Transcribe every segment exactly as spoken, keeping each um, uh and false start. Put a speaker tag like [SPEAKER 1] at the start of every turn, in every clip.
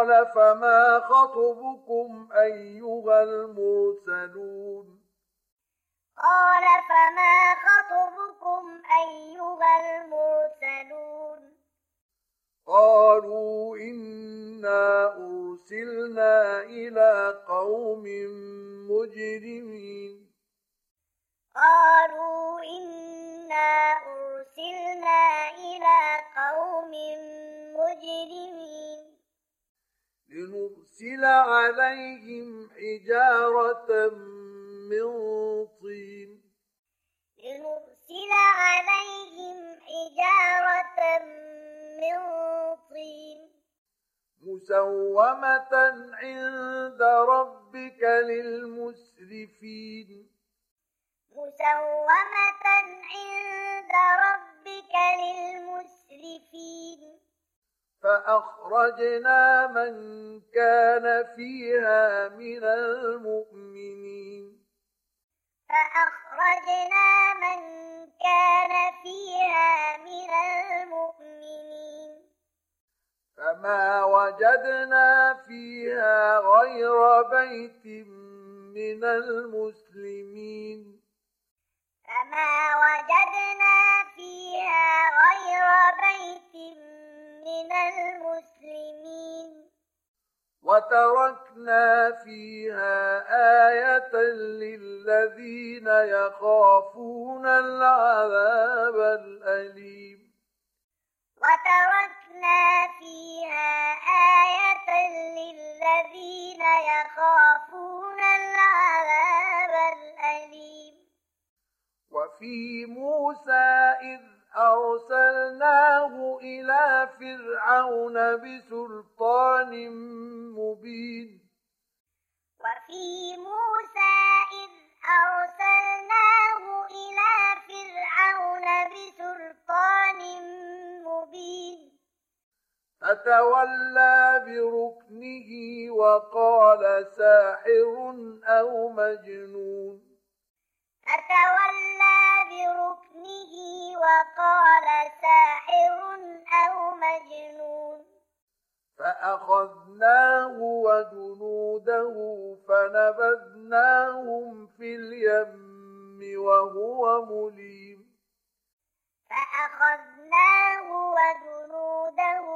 [SPEAKER 1] قال فما خطبكم أيها المرسلون
[SPEAKER 2] قال فما خطبكم أيها المرسلون
[SPEAKER 1] قالوا إنا أرسلنا إلى قوم مجرمين
[SPEAKER 2] قالوا إنا أرسلنا إلى قوم مجرمين
[SPEAKER 1] لنرسل عليهم حجارة من طين
[SPEAKER 2] لنرسل عليهم حجارة من طين
[SPEAKER 1] مسومة عند ربك للمسرفين
[SPEAKER 2] مسومة عند ربك للمسرفين
[SPEAKER 1] فأخرجنا من كان فيها من المؤمنين
[SPEAKER 2] فأخرجنا من كان فيها من المؤمنين
[SPEAKER 1] فما وجدنا فيها غير بيت من المسلمين
[SPEAKER 2] فما وجدنا فيها غير بيت من المسلمين
[SPEAKER 1] وتركنا فيها آية للذين يخافون العذاب الأليم
[SPEAKER 2] وتركنا فيها آية للذين يخافون العذاب الأليم
[SPEAKER 1] وفي موسى إذ أرسلناه إلى فرعون بسلطان مبين
[SPEAKER 2] وفي موسى إذ أرسلناه إلى فرعون بسلطان مبين
[SPEAKER 1] فتولى بركنه وقال ساحر أو مجنون
[SPEAKER 2] فتولى بركنه وقال ساحر أو مجنون
[SPEAKER 1] فأخذناه وجنوده فنبذناهم في اليم وهو مليم
[SPEAKER 2] فأخذناه وجنوده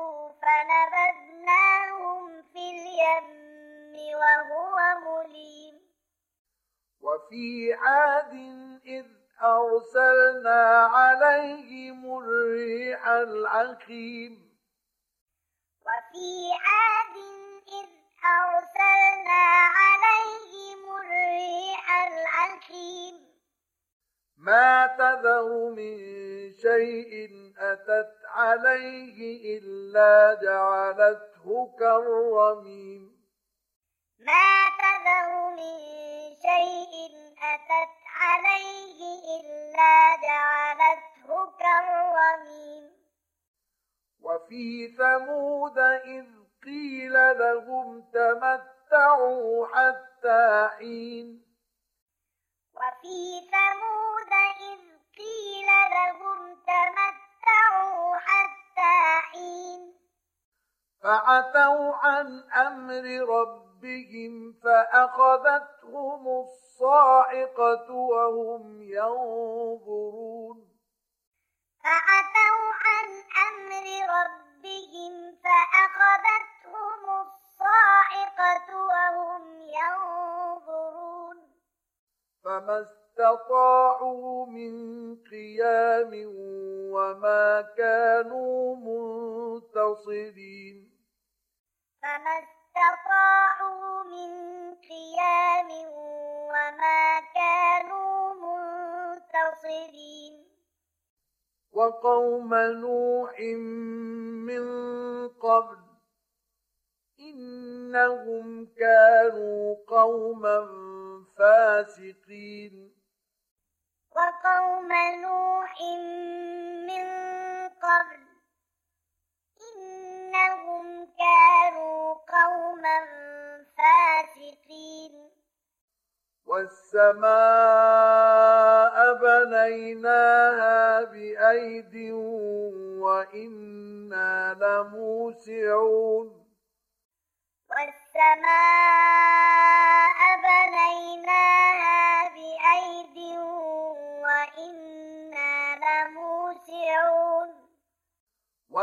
[SPEAKER 2] فنبذناهم في اليم وهو مليم
[SPEAKER 1] وفي عاد إذ أرسلنا عليهم الريح العقيم
[SPEAKER 2] وفي عاد إذ أرسلنا عليهم الريح العقيم
[SPEAKER 1] ما تذر من شيء أتت عليه إلا جعلته كالرميم
[SPEAKER 2] ما تذر من شيء أتت عليه إلا جعلته كالرميم
[SPEAKER 1] وفي ثمود إذ قيل لهم تمتعوا حتى حين
[SPEAKER 2] وفي ثمود إذ قيل لهم تمتعوا حتى حين
[SPEAKER 1] فعتوا عن أمر ربهم فأخذتهم الصاعقة وهم ينظرون
[SPEAKER 2] فعتوا عن أمر ربهم فأخذتهم الصاعقة وهم ينظرون
[SPEAKER 1] فما استطاعوا من قيام وما كانوا منتصرين
[SPEAKER 2] فما استطاعوا من قيام وما كانوا منتصرين
[SPEAKER 1] وقوم نوح من قبل إنهم كانوا قوما فاسقين
[SPEAKER 2] وقوم نوح من قبل إنهم كانوا قوما فاسقين
[SPEAKER 1] والسماء بنيناها بأيد وإنا لموسعون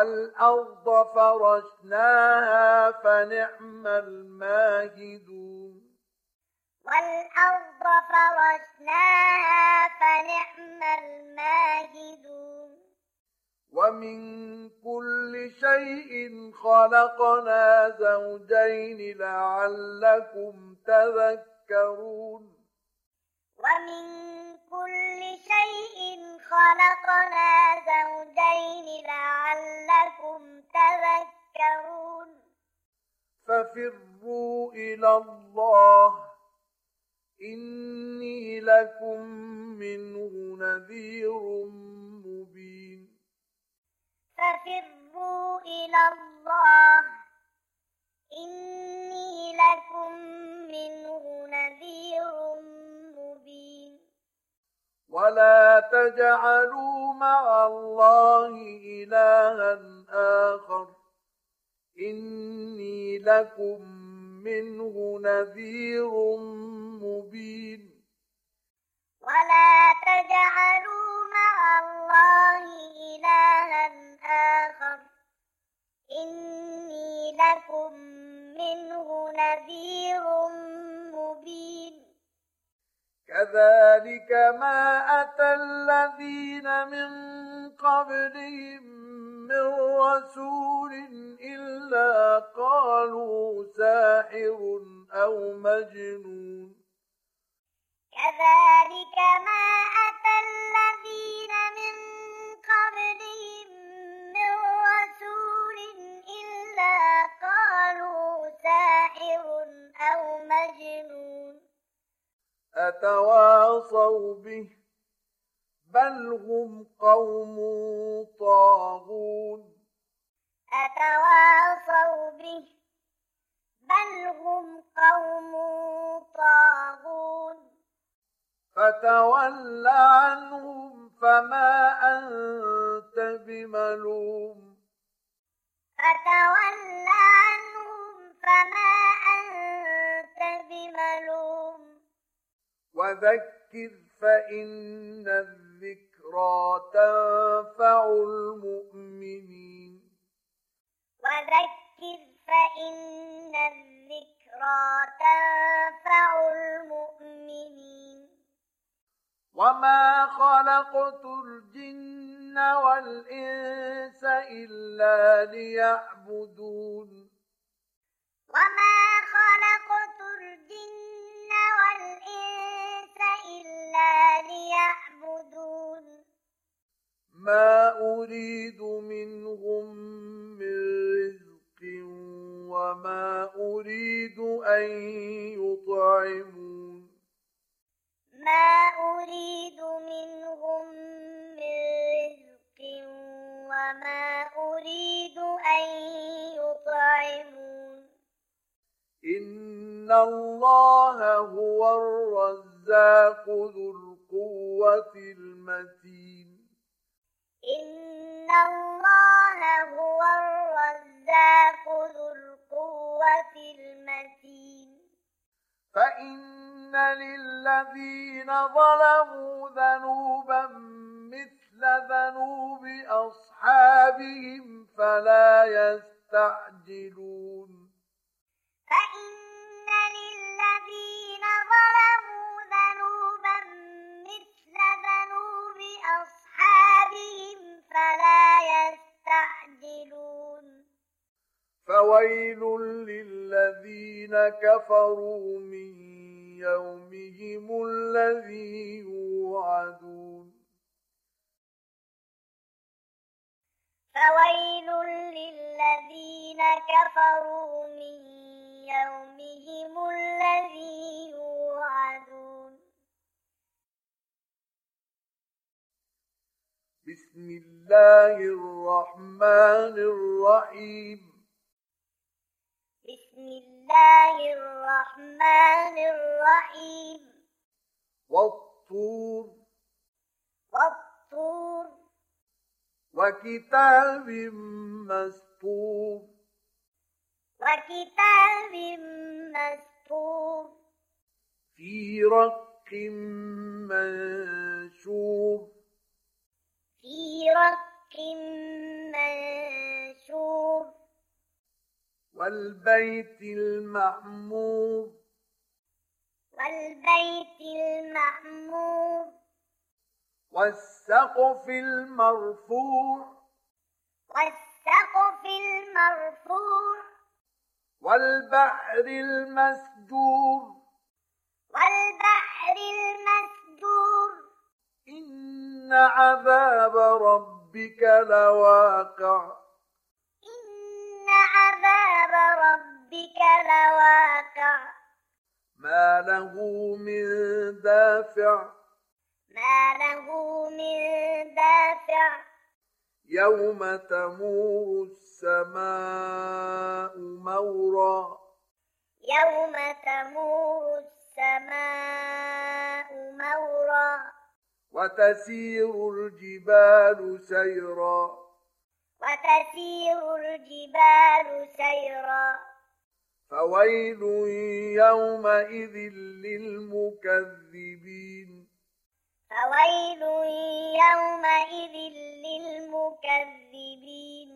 [SPEAKER 1] والأرض فرشناها فنعم الماهدون
[SPEAKER 2] والأرض فرشناها فنعم الماهدون
[SPEAKER 1] ومن كل شيء خلقنا زوجين لعلكم تذكرون
[SPEAKER 2] ومن كل شيء خلقنا زوجين لعلكم تذكرون
[SPEAKER 1] ففروا إلى الله إني لكم منه نذير مبين
[SPEAKER 2] ففروا إلى الله إني لكم منه نذير مبين
[SPEAKER 1] ولا تجعلوا مع الله إلها آخر إني لكم منه نذير مبين
[SPEAKER 2] ولا تجعلوا مع الله إلها آخر إني لكم منه نذير مبين
[SPEAKER 1] كذلك ما أتى الذين من قبلهم من رسول إلا قالوا ساحر أو مجنون
[SPEAKER 2] كذلك ما أتى الذين من قبلهم من رسول إلا قالوا ساحر أو مجنون
[SPEAKER 1] أتواصوا به بل هم قوم طاغون
[SPEAKER 2] أتواصوا به بل هم قوم طاغون
[SPEAKER 1] فتول عنهم فما أنت بملوم
[SPEAKER 2] فتول عنهم فما أنت بملوم
[SPEAKER 1] وذكر فإن الذكرى تنفع المؤمنين
[SPEAKER 2] وذكر فإن الذكرى تنفع المؤمنين
[SPEAKER 1] وما خلقت الجن والإنس إلا ليعبدون
[SPEAKER 2] وما خلقت الجن والإنس إلا ليعبدون
[SPEAKER 1] ما أريد منهم من رزق وما أريد أن يطعمون
[SPEAKER 2] ما أريد منهم من رزق وما أريد أن يطعمون
[SPEAKER 1] إن الله هو الرزاق ذو القوة المتين
[SPEAKER 2] إن الله هو الرزاق ذو القوة المتين
[SPEAKER 1] فإن للذين ظلموا ذنوبا مثل ذنوب أصحابهم فلا يستعجلون
[SPEAKER 2] فإن للذين ظلموا ذنوبا مثل ذنوب أصحابهم فلا يستعجلون
[SPEAKER 1] فويل للذين كفروا من يومهم الذي يوعدون
[SPEAKER 2] فويل للذين كفروا من يومهم الذي يوعدون
[SPEAKER 1] بسم الله الرحمن الرحيم
[SPEAKER 2] بسم الله الرحمن الرحيم
[SPEAKER 1] والطور
[SPEAKER 2] والطور
[SPEAKER 1] وكتاب مسطور
[SPEAKER 2] وكتاب مسطور
[SPEAKER 1] في رق منشور
[SPEAKER 2] في رق منشور النشور
[SPEAKER 1] والبيت المعمور
[SPEAKER 2] والبيت المعمور
[SPEAKER 1] والسقف المرفوع
[SPEAKER 2] والسقف المرفوع
[SPEAKER 1] والبحر المسجور
[SPEAKER 2] والبحر المسجور
[SPEAKER 1] إن عذاب ربك لواقع
[SPEAKER 2] إن عذاب ربك لواقع
[SPEAKER 1] ما له من دافع
[SPEAKER 2] ما له من دافع
[SPEAKER 1] يوم تمور السماء مورا
[SPEAKER 2] يوم تمور السماء مورا
[SPEAKER 1] وتسير الجبال سيرا
[SPEAKER 2] وتسير الجبال سيرا
[SPEAKER 1] فويل يومئذ للمكذبين
[SPEAKER 2] فويل يومئذ للمكذبين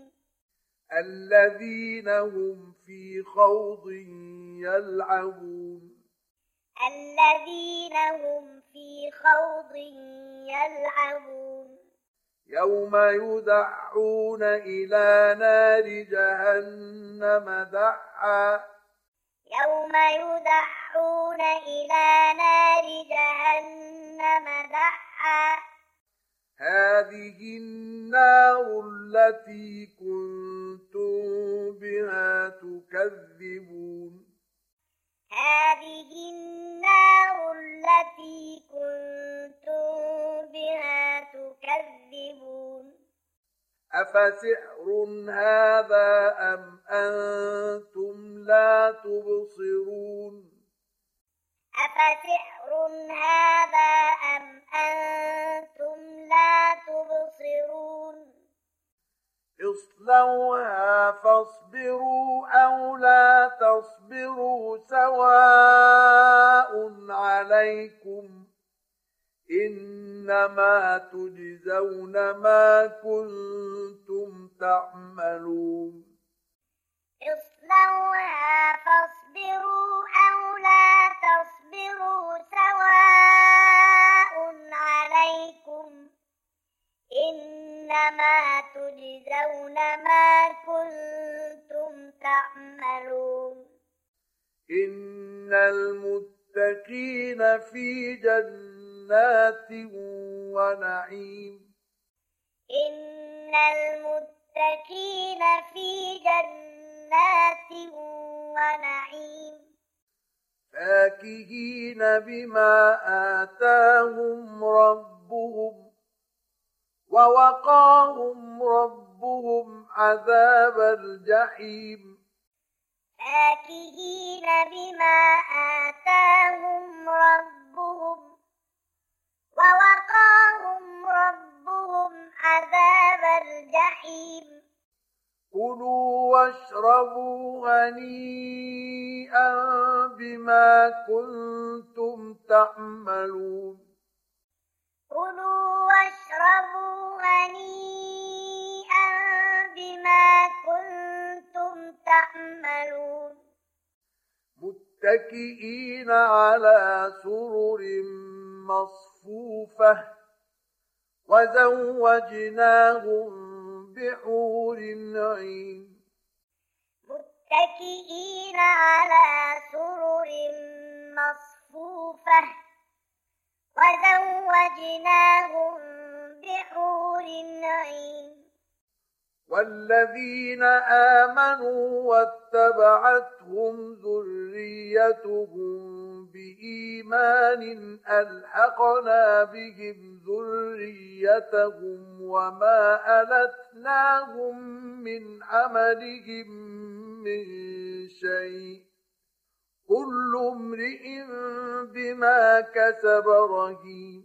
[SPEAKER 1] الذين هم في خوض يلعبون
[SPEAKER 2] الذين هم في خوض يلعبون
[SPEAKER 1] يوم يدعون إلى نار جهنم دعا
[SPEAKER 2] يوم يدعون إلى نار جهنم دعا
[SPEAKER 1] هذه النار التي كنتم بها تكذبون
[SPEAKER 2] هذه النار التي كنتم بها تكذبون
[SPEAKER 1] أفسحر هذا أم أنتم لا تبصرون
[SPEAKER 2] أفسحر هذا أم أنتم لا تبصرون
[SPEAKER 1] اصلوها فاصبروا أو لا تصبروا سواء عليكم إنما تجزون ما كنتم تعملون
[SPEAKER 2] اصلوها فاصبروا أو لا تصبروا سواء عليكم إنما تجزون ما كنتم تعملون
[SPEAKER 1] إن المتقين في جنات ونعيم
[SPEAKER 2] إن المتقين في جنات ونعيم
[SPEAKER 1] فاكهين بما آتاهم ربهم ووقاهم ربهم عذاب الجحيم
[SPEAKER 2] فاكهين بما آتاهم ربهم ووقاهم ربهم عذاب الجحيم
[SPEAKER 1] كلوا واشربوا هنيئا بما كنتم تعملون
[SPEAKER 2] كلوا واشربوا هنيئا بما كنتم تعملون
[SPEAKER 1] متكئين على سرر مصفوفة وزوجناهم بحور عين
[SPEAKER 2] متكئين على سرر مصفوفة وزوجناهم بحور عين
[SPEAKER 1] والذين آمنوا واتبعتهم ذريتهم بإيمان ألحقنا بهم ذريتهم وما ألتناهم من عملهم من شيء كل امرئ بما كسب رهين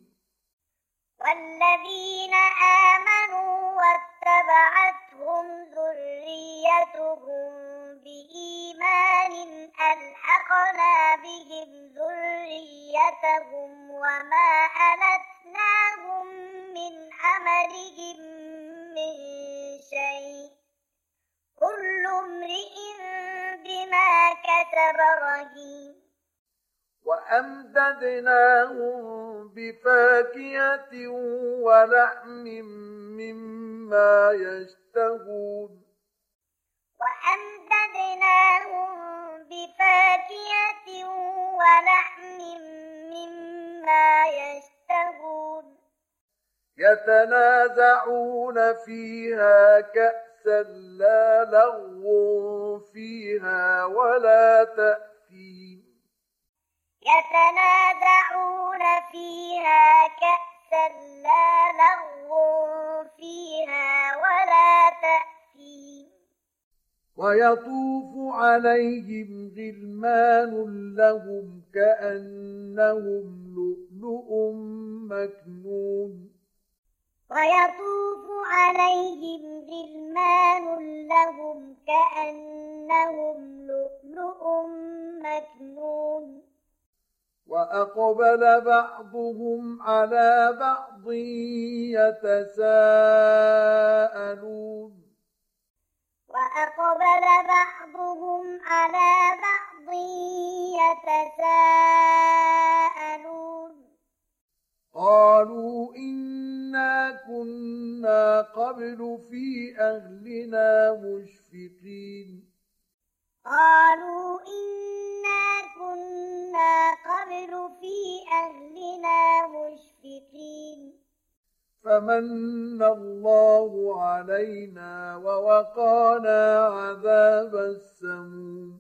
[SPEAKER 2] والذين آمنوا واتبعتهم ذريتهم بإيمان ألحقنا بهم ذريتهم وما ألتناهم من عملهم من شيء كسب رهين
[SPEAKER 1] وأمددناهم بفاكهة ولحم مما يشتهون
[SPEAKER 2] وأمددناهم بفاكهة ولحم مما يشتهون
[SPEAKER 1] يتنازعون فيها كأسا لا لغو فيها ولا تأثيم
[SPEAKER 2] يتنازعون فيها كأسا لا لغو فيها ولا تأثيم
[SPEAKER 1] ويطوف عليهم غلمان لهم كأنهم لؤلؤ مكنون
[SPEAKER 2] ويطوف عليهم غلمان لهم كأنهم لؤلؤ مكنون
[SPEAKER 1] وأقبل بعضهم على بعض يتساءلون
[SPEAKER 2] وأقبل بعضهم على بعض يتساءلون
[SPEAKER 1] قالوا إنا كنا قبل في أهلنا مشفقين
[SPEAKER 2] قالوا إنا كنا قبل في أهلنا مشفقين
[SPEAKER 1] فمن الله علينا ووقانا عذاب السموم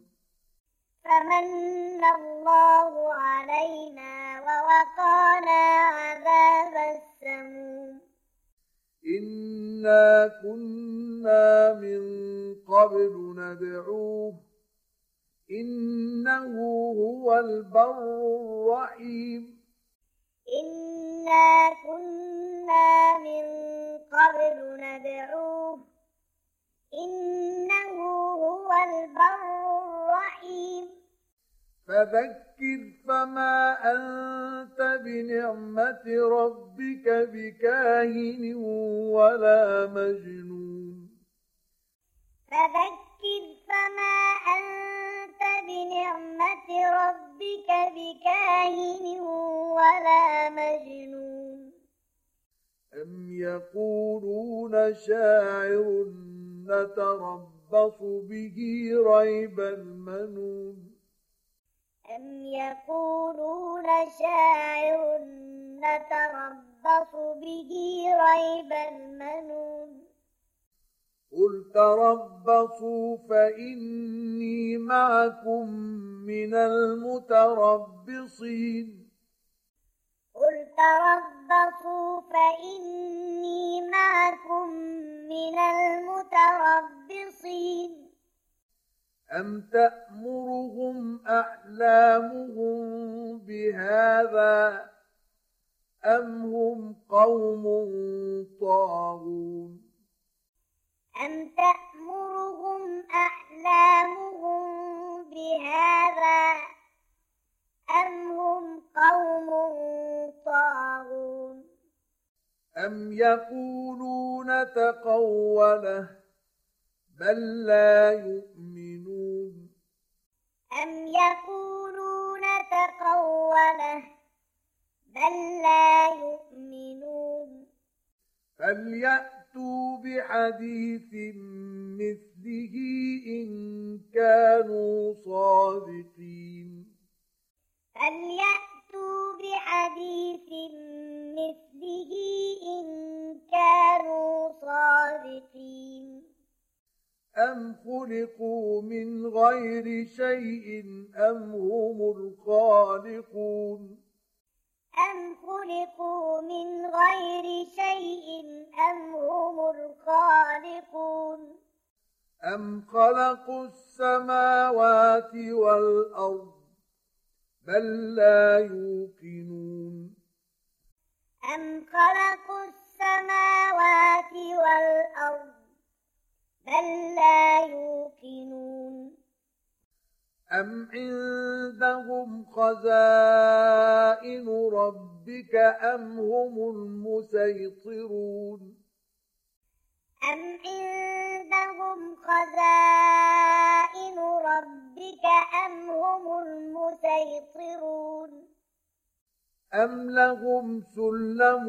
[SPEAKER 2] فمن الله علينا ووقانا عذاب السموم
[SPEAKER 1] إنا كنا من قبل ندعوه إنه هو البر الرحيم
[SPEAKER 2] إنا كنا من قبل ندعوه إنه هو البر الرحيم
[SPEAKER 1] فذكر فما أنت بنعمة ربك بكاهن ولا مجنون
[SPEAKER 2] فذكر فما أنت بنعمة ربك بكاهن ولا مجنون
[SPEAKER 1] أم يقولون شاعر نتربص به ريب المنون
[SPEAKER 2] أم يقولون شاعر نتربص به ريب المنون
[SPEAKER 1] قل تربصوا فإني معكم من المتربصين
[SPEAKER 2] قل تربصوا فإني معكم من المتربصين
[SPEAKER 1] أم تأمرهم أحلامهم بهذا أم هم قوم طاغون
[SPEAKER 2] أم تأمرهم أحلامهم بهذا أم هم قوم طاغون
[SPEAKER 1] أم يقولون تقوله بل لا يؤمنون
[SPEAKER 2] أم يقولون تقوله بل لا يؤمنون
[SPEAKER 1] فليأتوا بحديث مثله إن كانوا صادقين
[SPEAKER 2] فليأتوا بحديث مثله إن كانوا صادقين
[SPEAKER 1] أم خلقوا من غير شيء أم هم الخالقون
[SPEAKER 2] أم خلقوا من غير شيء أم هم الخالقون
[SPEAKER 1] أم خلقوا السماوات والأرض بل لا يوقنون
[SPEAKER 2] أم خلقوا السماوات والأرض بل لا يوقنون
[SPEAKER 1] أم عندهم خزائن ربك أم هم المسيطرون
[SPEAKER 2] أم عندهم خزائن ربك أم هم المسيطرون
[SPEAKER 1] أم لهم سلم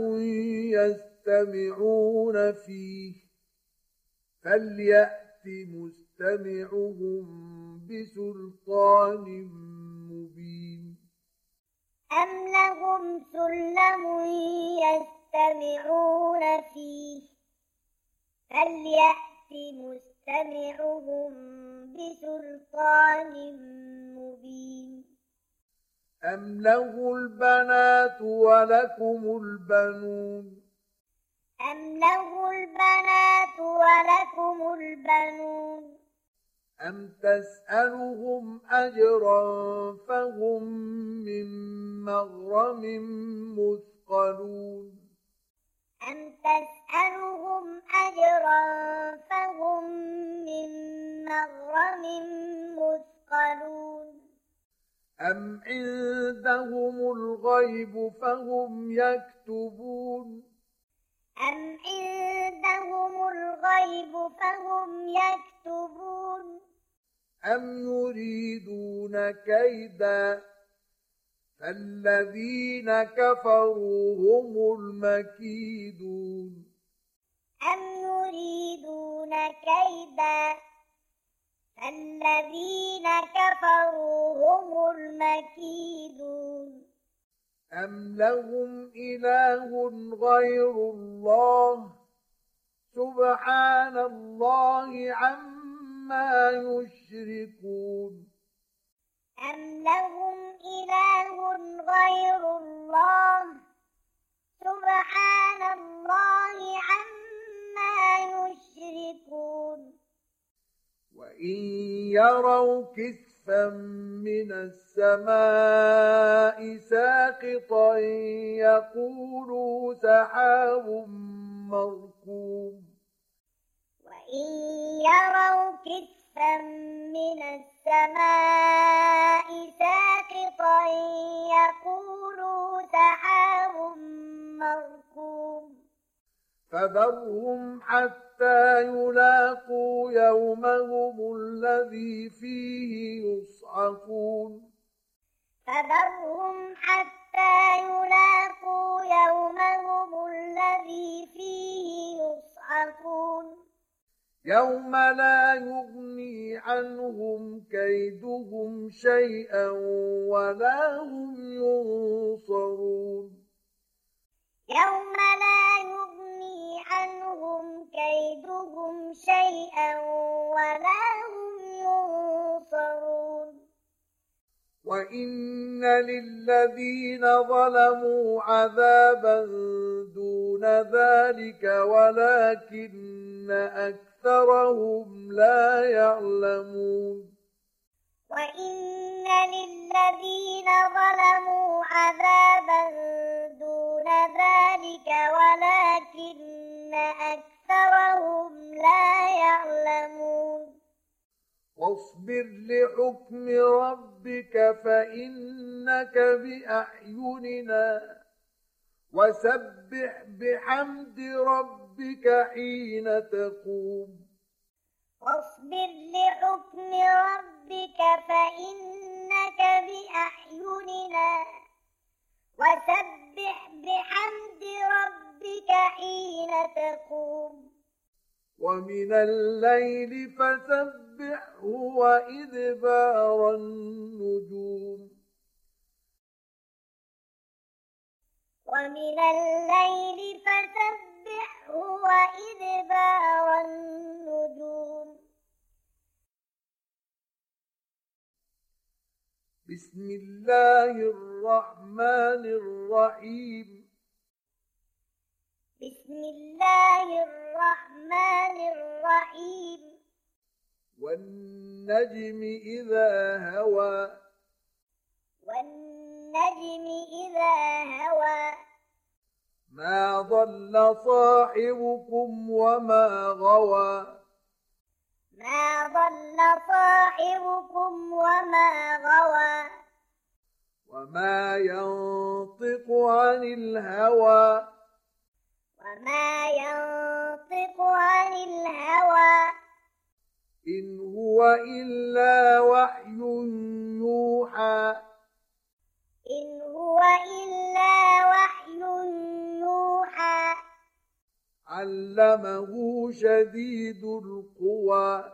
[SPEAKER 1] يستمعون فيه فليأت مستمعهم بسلطان مبين
[SPEAKER 2] أم لهم سلم يستمعون فيه فليأت مستمعهم بسلطان مبين
[SPEAKER 1] أم له البنات ولكم البنون
[SPEAKER 2] أم له البنات ولكم البنون
[SPEAKER 1] أم تسألهم أجرا فهم من مغرم مثقلون
[SPEAKER 2] أم تسألهم أجرا فهم من مغرم مثقلون
[SPEAKER 1] أم عندهم الغيب فهم يكتبون
[SPEAKER 2] أم عندهم الغيب فهم يكتبون
[SPEAKER 1] أم يريدون كيدا فالذين كفروا هم المكيدون
[SPEAKER 2] أم يريدون كيدا فالذين كفروا هم المكيدون
[SPEAKER 1] أم لهم إله غير الله سبحان الله عما يشركون
[SPEAKER 2] أم لهم إله غير الله سبحان الله عما يشركون
[SPEAKER 1] وإن يروا كسفا من السماء ساقطا يقولوا سحاب مركوم
[SPEAKER 2] وإن يروا كسفا من السماء ساقطا يقولوا سحاب مركوم
[SPEAKER 1] فذرهم حتى يلاقوا يومهم الذي فيه يصعقون
[SPEAKER 2] فذرهم حتى يلاقوا يومهم الذي فيه يصعقون
[SPEAKER 1] يوم لا يغني عنهم كيدهم شيئا ولا هم ينصرون
[SPEAKER 2] يوم لا يغني عنهم كيدهم شيئا ولا هم ينصرون
[SPEAKER 1] وإن للذين ظلموا عذابا دون ذلك ولكن أكثرهم لا يعلمون
[SPEAKER 2] وإن للذين ظلموا عذابا دون ذلك ولكن أكثرهم لا يعلمون
[SPEAKER 1] واصبر لحكم ربك فإنك بأعيننا وسبح بحمد ربك حين تقوم
[SPEAKER 2] واصبر لحكم ربك فإنك بأعيننا وسبح بحمد ربك حين تقوم
[SPEAKER 1] ومن الليل فسبحه وإدبار النجوم
[SPEAKER 2] ومن الليل فسبحه وإدبار النجوم
[SPEAKER 1] بسم الله الرحمن الرحيم
[SPEAKER 2] بسم الله الرحمن الرحيم
[SPEAKER 1] والنجم إذا هوى
[SPEAKER 2] والنجم إذا هوى
[SPEAKER 1] ما ضل صاحبكم وما غوى
[SPEAKER 2] ما ضل صاحبكم وما غوى
[SPEAKER 1] وما ينطق عن الهوى
[SPEAKER 2] وما ينطق عن الهوى
[SPEAKER 1] إن هو إلا وحي يوحى
[SPEAKER 2] إن هو إلا وحي يوحى
[SPEAKER 1] علمه شديد القوى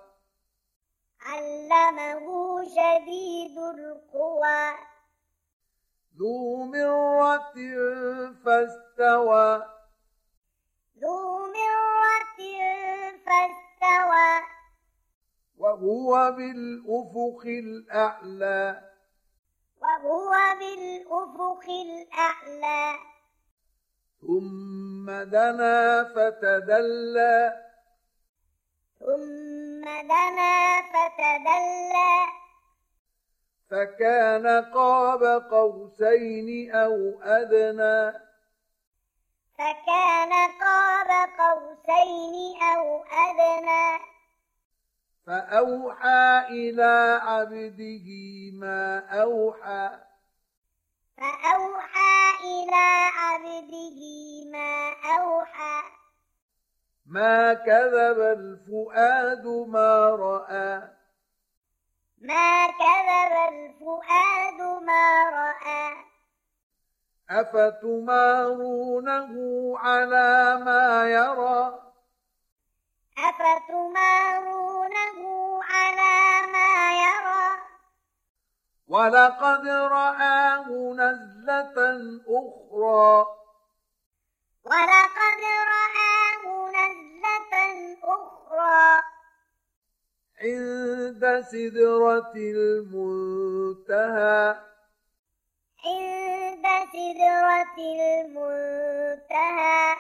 [SPEAKER 2] علمه شديد القوى
[SPEAKER 1] ذو مرة فاستوى
[SPEAKER 2] ذو مرة فاستوى
[SPEAKER 1] وهو بالأفق الأعلى
[SPEAKER 2] وهو بالأفق الأعلى
[SPEAKER 1] ثم دنا فتدلى
[SPEAKER 2] ثم دنا فتدلى
[SPEAKER 1] فكان قاب قوسين أو أدنى
[SPEAKER 2] فكان قاب قوسين أو أدنى
[SPEAKER 1] فأوحى إلى عبده ما أوحى
[SPEAKER 2] فأوحى إلى عبده ما أوحى
[SPEAKER 1] ما كذب الفؤاد ما رأى
[SPEAKER 2] ما كذب الفؤاد ما رأى
[SPEAKER 1] أفتمارونه على ما يرى
[SPEAKER 2] أفتمارونه على ما يرى
[SPEAKER 1] ولقد رآه نزلة أخرى
[SPEAKER 2] ولقد رآه نزلة أخرى
[SPEAKER 1] عند سدرة المنتهى
[SPEAKER 2] عند سدرة المنتهى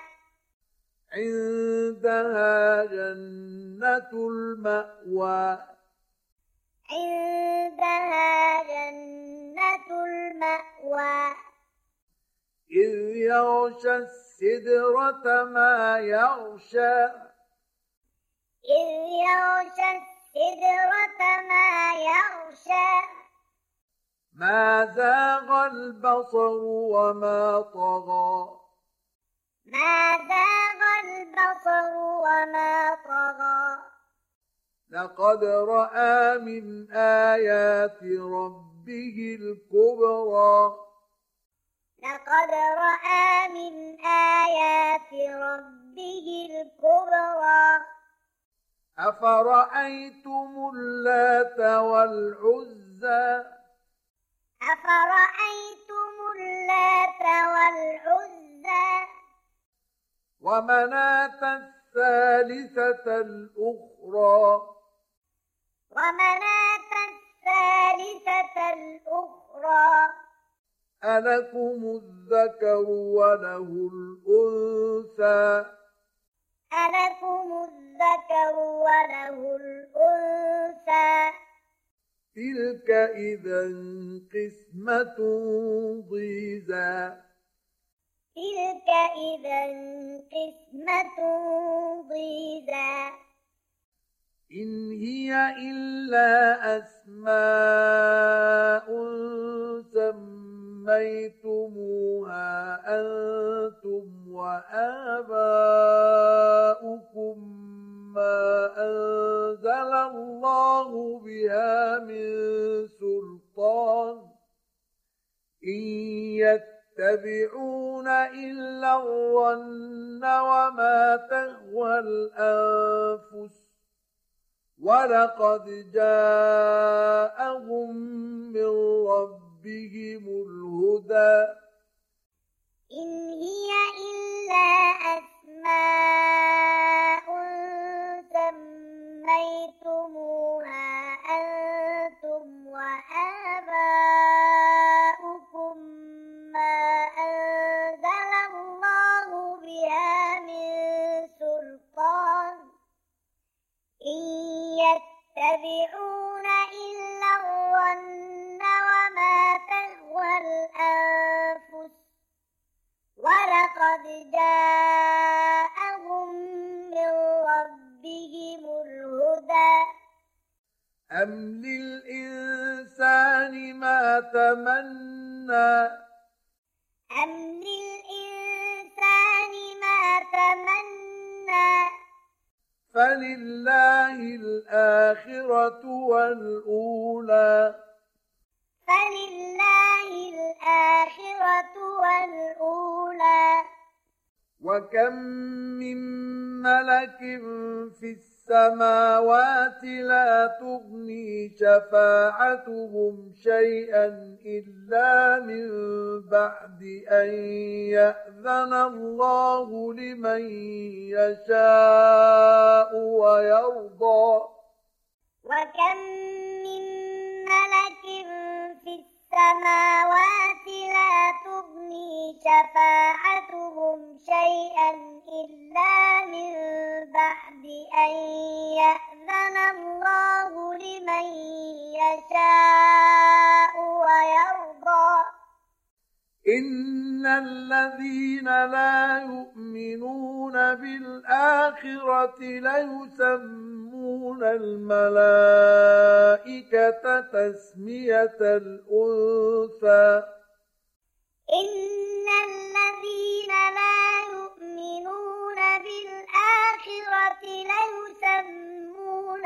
[SPEAKER 1] عندها جنة المأوى
[SPEAKER 2] عندها جنة المأوى
[SPEAKER 1] إذ يغشى السدرة ما يغشى
[SPEAKER 2] إذ يغشى السدرة ما يغشى
[SPEAKER 1] ما زاغ البصر وما طغى
[SPEAKER 2] ما زاغ البصر وما طغى
[SPEAKER 1] لقد رأى من آيات ربه الكبرى
[SPEAKER 2] لقد رأى من آيات ربه الكبرى
[SPEAKER 1] أفرأيتم اللات والعزى
[SPEAKER 2] أفرأيتم اللات والعزى
[SPEAKER 1] ومناة الثالثة الأخرى
[SPEAKER 2] ومناة الثالثة الأخرى
[SPEAKER 1] ألكم الذكر وله الأنثى
[SPEAKER 2] ألكم الذكر وله الأنثى
[SPEAKER 1] تلك إذا قسمة ضيزى
[SPEAKER 2] تلك إذا قسمة ضيزى
[SPEAKER 1] إن هي إلا أسماء سميتموها أنتم وآباؤكم ما أنزل الله بها من سلطان إن يتبعون إلا الظن وما تهوى الأنفس ولقد جاءهم من ربهم الهدى
[SPEAKER 2] إن هي إلا أسماء سميتموها أنتم وآباؤكم ما أنزل الله بها من سلطان إن يتبعون إلا الظن وما تهوى الأنفس ولقد جاءهم من ربهم الهدى
[SPEAKER 1] أم للإنسان ما تمنى
[SPEAKER 2] أم للإنسان ما تمنى
[SPEAKER 1] فلله الآخرة والأولى
[SPEAKER 2] فلله الآخرة والأولى.
[SPEAKER 1] وكم من ملك في السماوات لا تغني شفاعتهم شيئا إلا من بعد أن يأذن الله لمن يشاء ويرضى.
[SPEAKER 2] وكم من ملك في السماوات لا تغني شفاعتهم شيئا إلا من بعد أن يأذن الله لمن يشاء ويرضى.
[SPEAKER 1] إن الذين لا يؤمنون بالآخرة ليسمون الملائكة تسمية الأنثى.
[SPEAKER 2] إن الذين لا يؤمنون بالآخرة ليسمون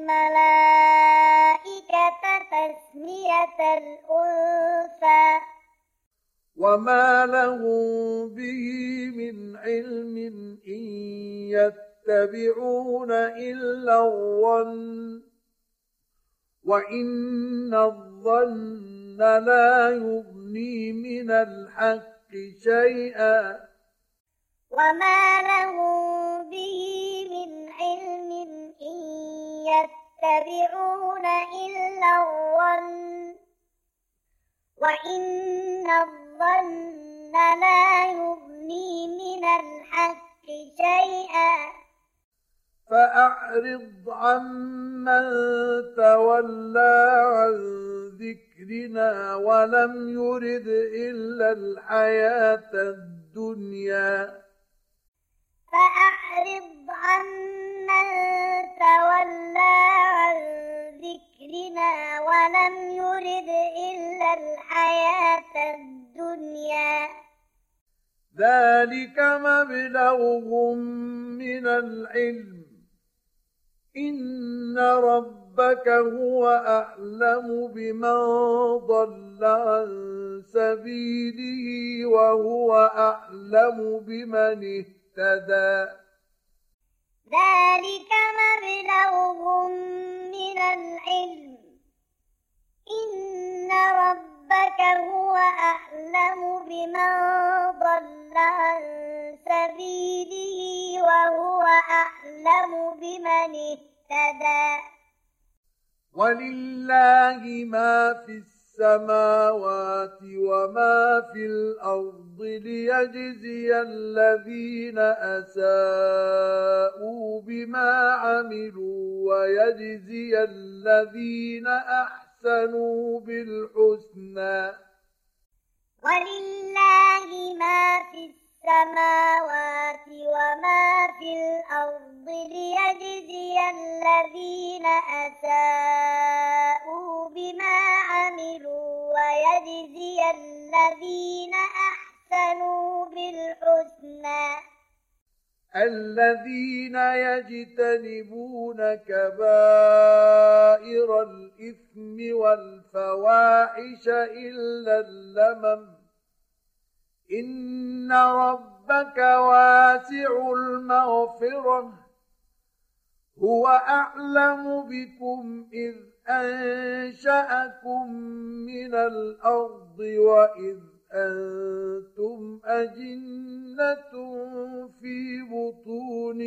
[SPEAKER 2] الملائكة تسمية الأنثى.
[SPEAKER 1] وما لهم به من علم إن يتبعون إلا الظن وإن الظن لا يغني من الحق شيئا.
[SPEAKER 2] وما لهم به من علم إن يتبعون إلا الظن وإن الظن لا يغني من الحق شيئا.
[SPEAKER 1] فأعرض عمن تولى عن ذكرنا ولم يرد إلا الحياة الدنيا.
[SPEAKER 2] فأعرض عمن تولى عن ذكرنا ولم يرد إلا الحياة الدنيا.
[SPEAKER 1] ذلك مبلغهم من العلم إن ربك هو أعلم بمن ضل عن سبيله وهو أعلم بمن اهتدى.
[SPEAKER 2] ذلك مبلغهم من العلم إن ربك هو أعلم بمن ضل عن سبيله وهو أعلم بمن اهتدى.
[SPEAKER 1] ولله ما في السماوات وما في الأرض ليجزي الذين أساءوا بما عملوا ويجزي الذين أحسنوا بالحسنى.
[SPEAKER 2] ولله ما في السماوات وما في الأرض ليجزي الذين أساءوا بما عملوا ويجزي الذين أحسنوا بالحسنى.
[SPEAKER 1] الذين يجتنبون كبائر الإثم والفواحش إلا اللمم إن ربك واسع المغفرة هو أعلم بكم إذ أنشأكم من الأرض وإذ أنتم أجنة في بطون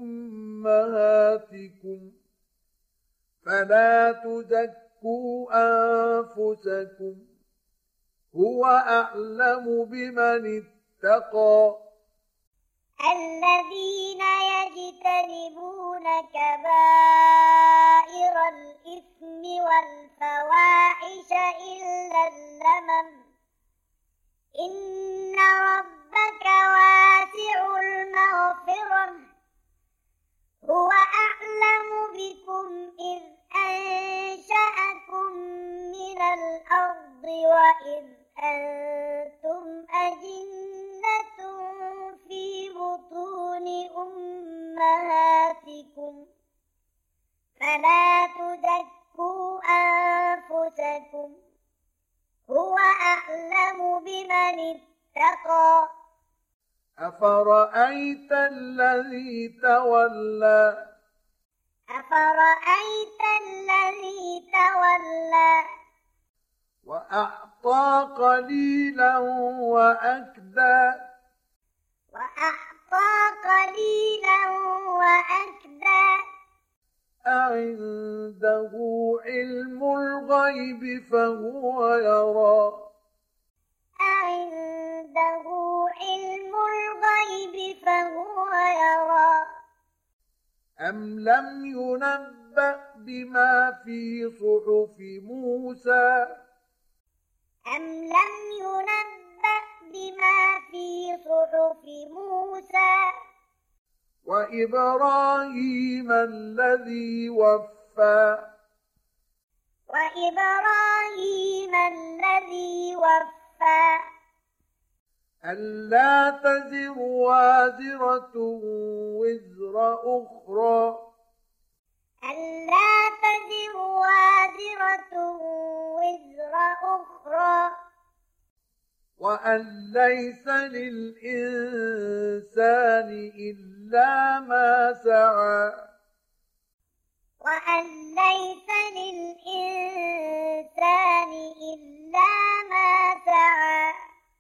[SPEAKER 1] أمهاتكم فلا تزكوا أنفسكم هو أعلم بمن اتقى.
[SPEAKER 2] الذين يجتنبون كبائر الإثم والفواحش إلا اللمم إن ربك واسع المغفرة هو أعلم بكم إذ أنشأكم من الأرض وإذ أنتم أجنة في بطون أمهاتكم فلا تزكوا أنفسكم أعلم بمن اتقى
[SPEAKER 1] أفرأيت الذي تولى
[SPEAKER 2] أفرأيت الذي تولى
[SPEAKER 1] وأعطى قليلا وأكدى
[SPEAKER 2] وأعطى قليلا وأكدى
[SPEAKER 1] أعنده علم الغيب فهو يرى
[SPEAKER 2] أعنده علم الغيب فهو يرى
[SPEAKER 1] أم لم ينبأ بما في صحف موسى
[SPEAKER 2] أم لم ينبأ بما في صحف موسى
[SPEAKER 1] وإبراهيم الذي وفى
[SPEAKER 2] وإبراهيم الذي وفى
[SPEAKER 1] ألا تزر وازرة وزر أخرى
[SPEAKER 2] ألا تزر وازرة وزر أخرى
[SPEAKER 1] وأن ليس للإنسان إلا ما سعى
[SPEAKER 2] وأن ليس للإنسان إلا ما سعى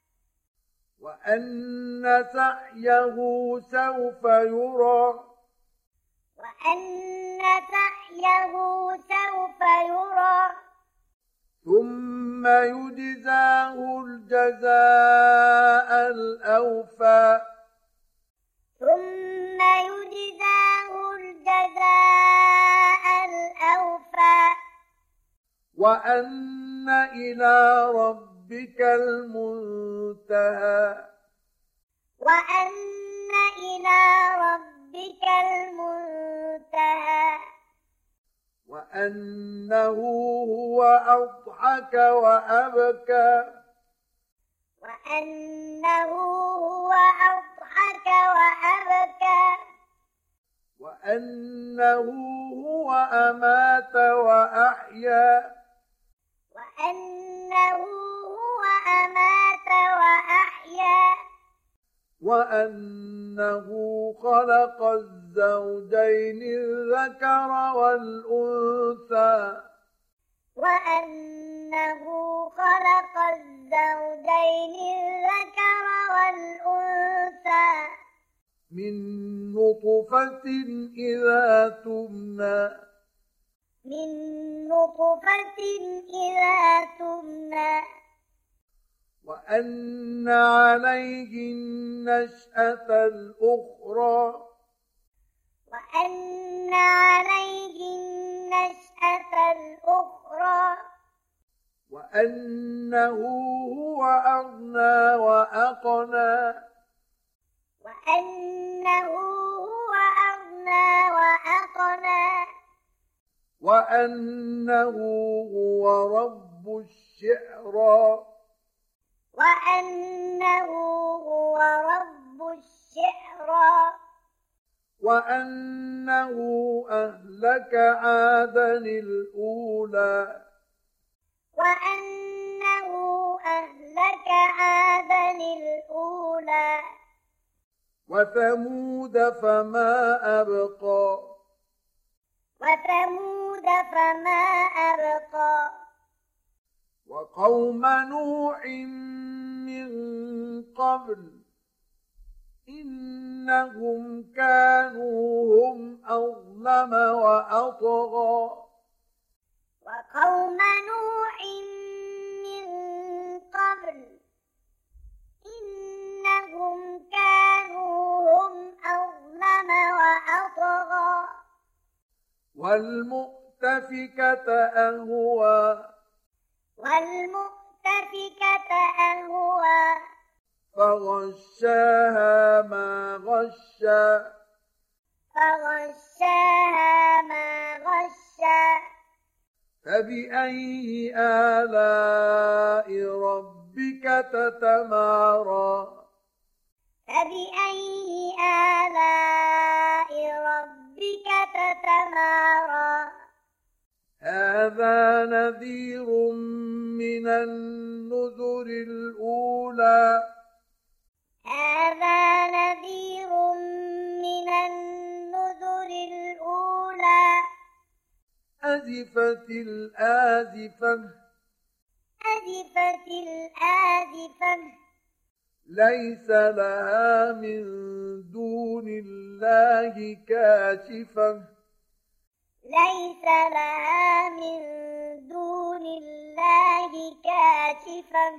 [SPEAKER 1] وأن سعيه سوف يرى
[SPEAKER 2] وأن سعيه سوف يرى
[SPEAKER 1] ثم يجزاه الجزاء الأوفى
[SPEAKER 2] ثم يجزاه الجزاء الأوفى
[SPEAKER 1] وأن إلى ربك المنتهى
[SPEAKER 2] وأن إلى ربك المنتهى
[SPEAKER 1] وأنه هو أضحك وأبكى
[SPEAKER 2] وأنه هو أضحك وأبكى
[SPEAKER 1] وأنه هو أمات وأحيا
[SPEAKER 2] وأنه هو أمات وأحيا
[SPEAKER 1] وأنه خلق الزوجين الذكر والأنثى
[SPEAKER 2] وأنه خلق الزوجين الذكر والأنثى
[SPEAKER 1] من نطفة إذا تمنى
[SPEAKER 2] من نطفة إذا تمنى
[SPEAKER 1] وأن عليه النشأة الأخرى
[SPEAKER 2] وأن عليه النشأة الأخرى
[SPEAKER 1] وأنه هو أغنى وأقنى
[SPEAKER 2] وأنه هو أغنى وأقنى
[SPEAKER 1] وأنه هو رب الشعرى
[SPEAKER 2] وأنه هو رب الشعرى
[SPEAKER 1] وأنه أهلك عادا الأولى
[SPEAKER 2] وأنه أهلك عادا الأولى
[SPEAKER 1] وثمود فما أبقى
[SPEAKER 2] وثمود فما أبقى
[SPEAKER 1] وقوم نوح من قبل إنهم كانوا هم أظلم وأطغى
[SPEAKER 2] وقوم نوح من قبل إنهم كانوا هم أظلم وأطغى
[SPEAKER 1] والمؤتفكة أهوى
[SPEAKER 2] والمؤتفكة أهوى
[SPEAKER 1] فغشاها ما غشى
[SPEAKER 2] فغشاها ما غشى
[SPEAKER 1] فبأي آلاء ربك تتمارى
[SPEAKER 2] فبأي آلاء ربك تتمارى
[SPEAKER 1] هذا نذير من النذر الأولى
[SPEAKER 2] هذا نذير من النذر الأولى
[SPEAKER 1] أزفت الآزفة
[SPEAKER 2] أزفت الآزفة
[SPEAKER 1] ليس لها من دون الله كاشفة
[SPEAKER 2] ليس لها من دون الله كاشفة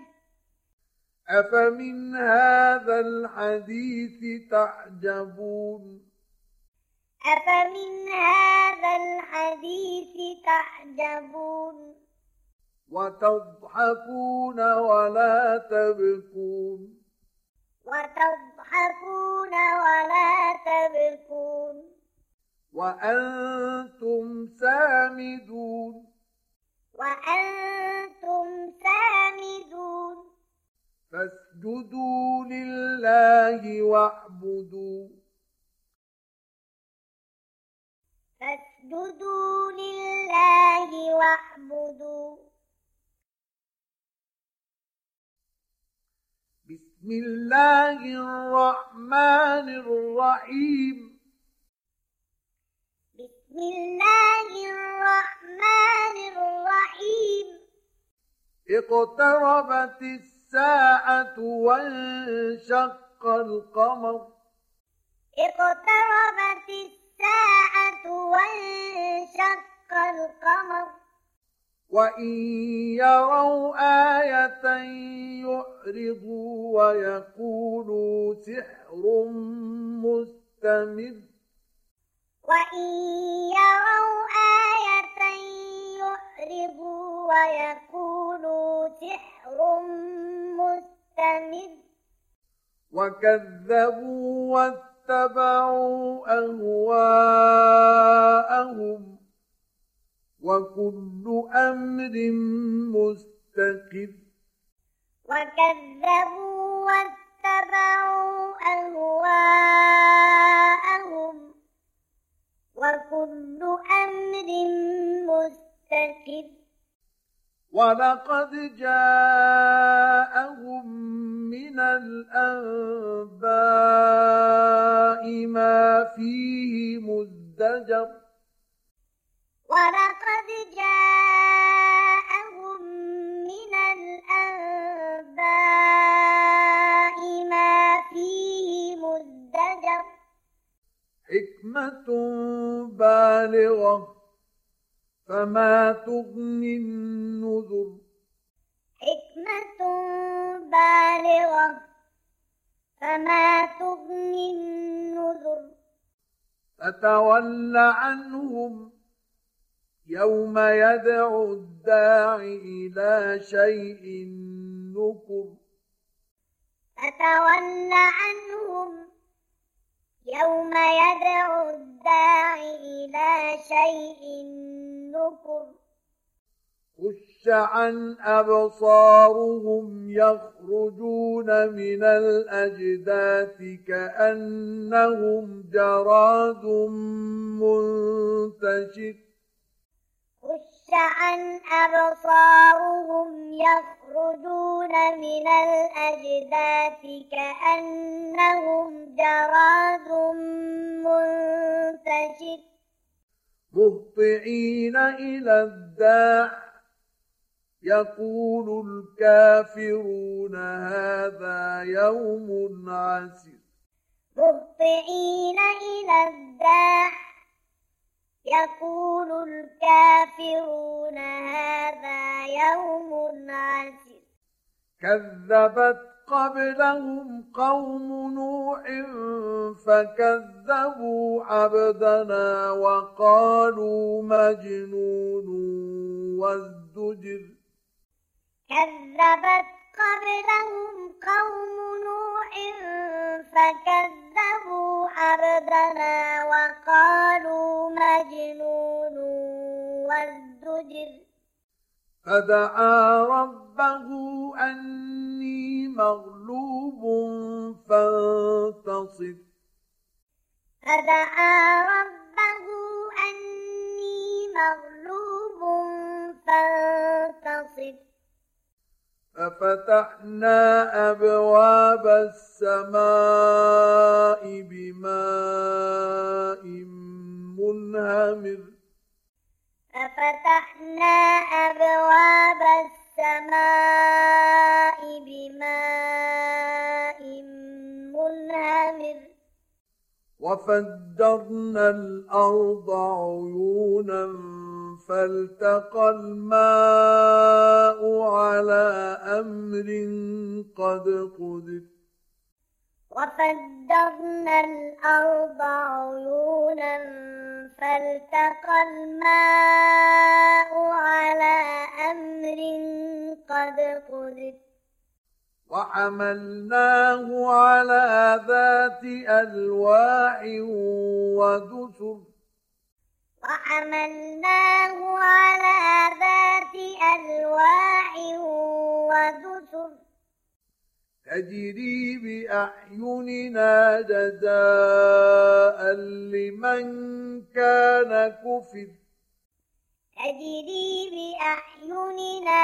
[SPEAKER 1] أفمن هذا الحديث تعجبون
[SPEAKER 2] أفمن هذا الحديث تعجبون
[SPEAKER 1] وتضحكون ولا تبكون
[SPEAKER 2] وتضحكون ولا تبكون
[SPEAKER 1] وأنتم سامدون
[SPEAKER 2] وأنتم سامدون
[SPEAKER 1] فاسجدوا لله واعبدوا
[SPEAKER 2] فاسجدوا لله واعبدوا
[SPEAKER 1] بسم الله الرحمن الرحيم
[SPEAKER 2] بسم الله الرحمن الرحيم
[SPEAKER 1] اقتربت الساعة وانشق القمر
[SPEAKER 2] اقتربت الساعة وانشق القمر
[SPEAKER 1] وإن يروا آية يعرضوا ويقولوا سحر مستمر
[SPEAKER 2] وإن يروا آية يعرضوا ويقولوا سحر مستمر
[SPEAKER 1] وكذبوا واتبعوا أهواءهم وكل أمر مستقر
[SPEAKER 2] وكذبوا واتبعوا أهواءهم وكل أمر مستقر
[SPEAKER 1] ولقد جاءهم من الأنباء ما فيه مزدجر
[SPEAKER 2] ولقد جاءهم من الأنباء ما فيه مزدجر
[SPEAKER 1] حكمة بالغة فما تغني النذر
[SPEAKER 2] حكمة بالغة فما تغني النذر
[SPEAKER 1] فتول عنهم يوم يدعو الداع إلى شيء نكر
[SPEAKER 2] فتول عنهم يوم يدعو الداع إلى شيء نكر
[SPEAKER 1] خش عن أبصارهم يخرجون من الأجداث كأنهم جراد منتشر
[SPEAKER 2] خش عن أبصارهم يخرجون من الأجداث كأنهم جراد منتشر
[SPEAKER 1] مهطعين إلى الداع يقول الكافرون هذا يوم عسير
[SPEAKER 2] مهطعين إلى الداع يقول الكافرون هذا يوم عسير
[SPEAKER 1] كذبت قبلهم قوم نوح فكذبوا عبدنا وقالوا مجنون وازدجر
[SPEAKER 2] كذبت قبلهم قوم نوح فكذبوا عبدنا وقالوا مجنون وازدجر
[SPEAKER 1] فدعا ربه أني مغلوب فانتصر
[SPEAKER 2] فدعا ربه أني مغلوب فانتصر
[SPEAKER 1] ففتحنا أبواب السماء بماء منهمر
[SPEAKER 2] ففتحنا أبواب السماء بماء منهمر
[SPEAKER 1] وفجرنا الأرض عيونا فالتقى الماء على أمر قد قدر
[SPEAKER 2] وفجرنا الأرض عيونا فالتقى الماء على أمر قد قدر
[SPEAKER 1] وحملناه على ذات ألواح ودسر
[SPEAKER 2] وحملناه على ذات ألواح ودسر
[SPEAKER 1] تجري بأعيننا جزاء لمن كان كفر
[SPEAKER 2] تجري بأعيننا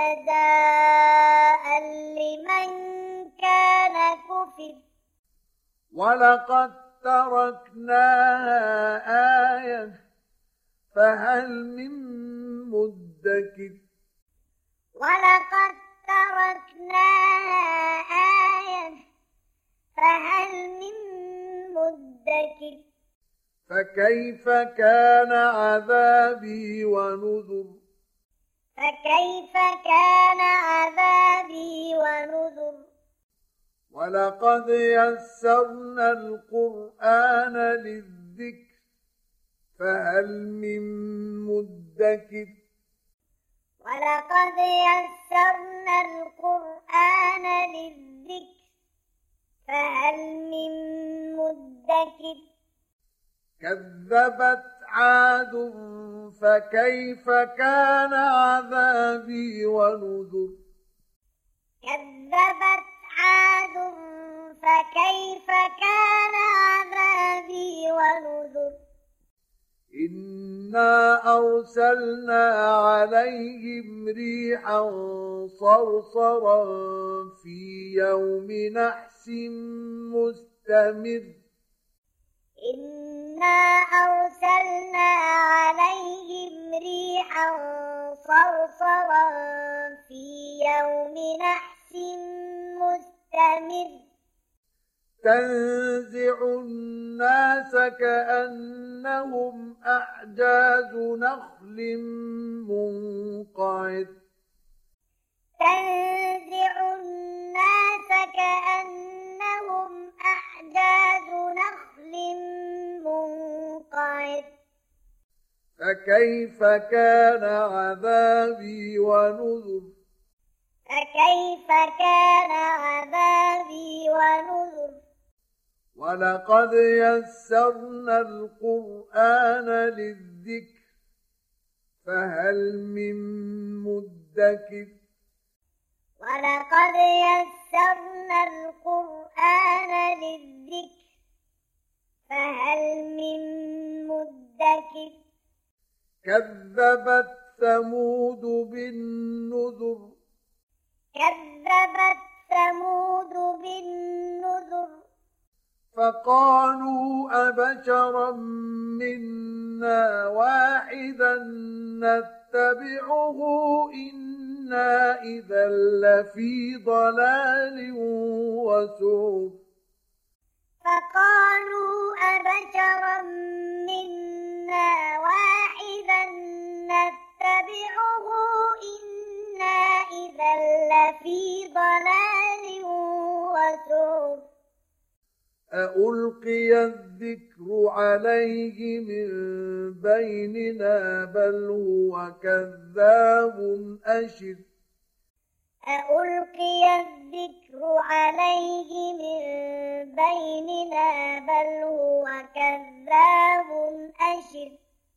[SPEAKER 2] جزاء لمن كان كفر
[SPEAKER 1] ولقد تركناها آية فهل من مدكر
[SPEAKER 2] ولقد تركناها آية فهل من مدكر
[SPEAKER 1] فكيف كان عذابي ونذر
[SPEAKER 2] فكيف كان عذابي ونذر
[SPEAKER 1] ولقد يسرنا القرآن للذكر فهل من مدكر
[SPEAKER 2] ولقد يسرنا القرآن للذكر فهل من مدكر
[SPEAKER 1] كذبت عاد فكيف كان عذابي ونذر
[SPEAKER 2] كذبت عاد فكيف كان عذابي ونذر
[SPEAKER 1] إنا أرسلنا عليهم ريحا صرصرا في يوم نحس مستمر
[SPEAKER 2] إنا أرسلنا عليهم ريحا صرصرا في يوم نحس مستمر
[SPEAKER 1] تنزع الناس كأنهم أعجاز نخل منقعر
[SPEAKER 2] تنزع الناس كأنهم أعجاز نخل منقعر
[SPEAKER 1] فكيف كان عذابي ونذر
[SPEAKER 2] فكيف كان عذابي ونذر
[SPEAKER 1] ولقد يسرنا القرآن للذكر فهل من مدكر
[SPEAKER 2] ولقد يسرنا القرآن للذكر فهل من مدكر
[SPEAKER 1] كذبت ثمود بالنذر
[SPEAKER 2] كذبت ثمود بالنذر
[SPEAKER 1] فقالوا أبشرا منا واحدا نتبعه إنا إذا لفي ضلال وسعر
[SPEAKER 2] فقالوا أبشرا منا واحدا نتبعه إنا إذا لفي ضلال وسعر
[SPEAKER 1] أألقي الذكر عليه من بيننا بل هو كذاب أشر
[SPEAKER 2] أألقي الذكر عليه من بيننا بل هو كذاب أشر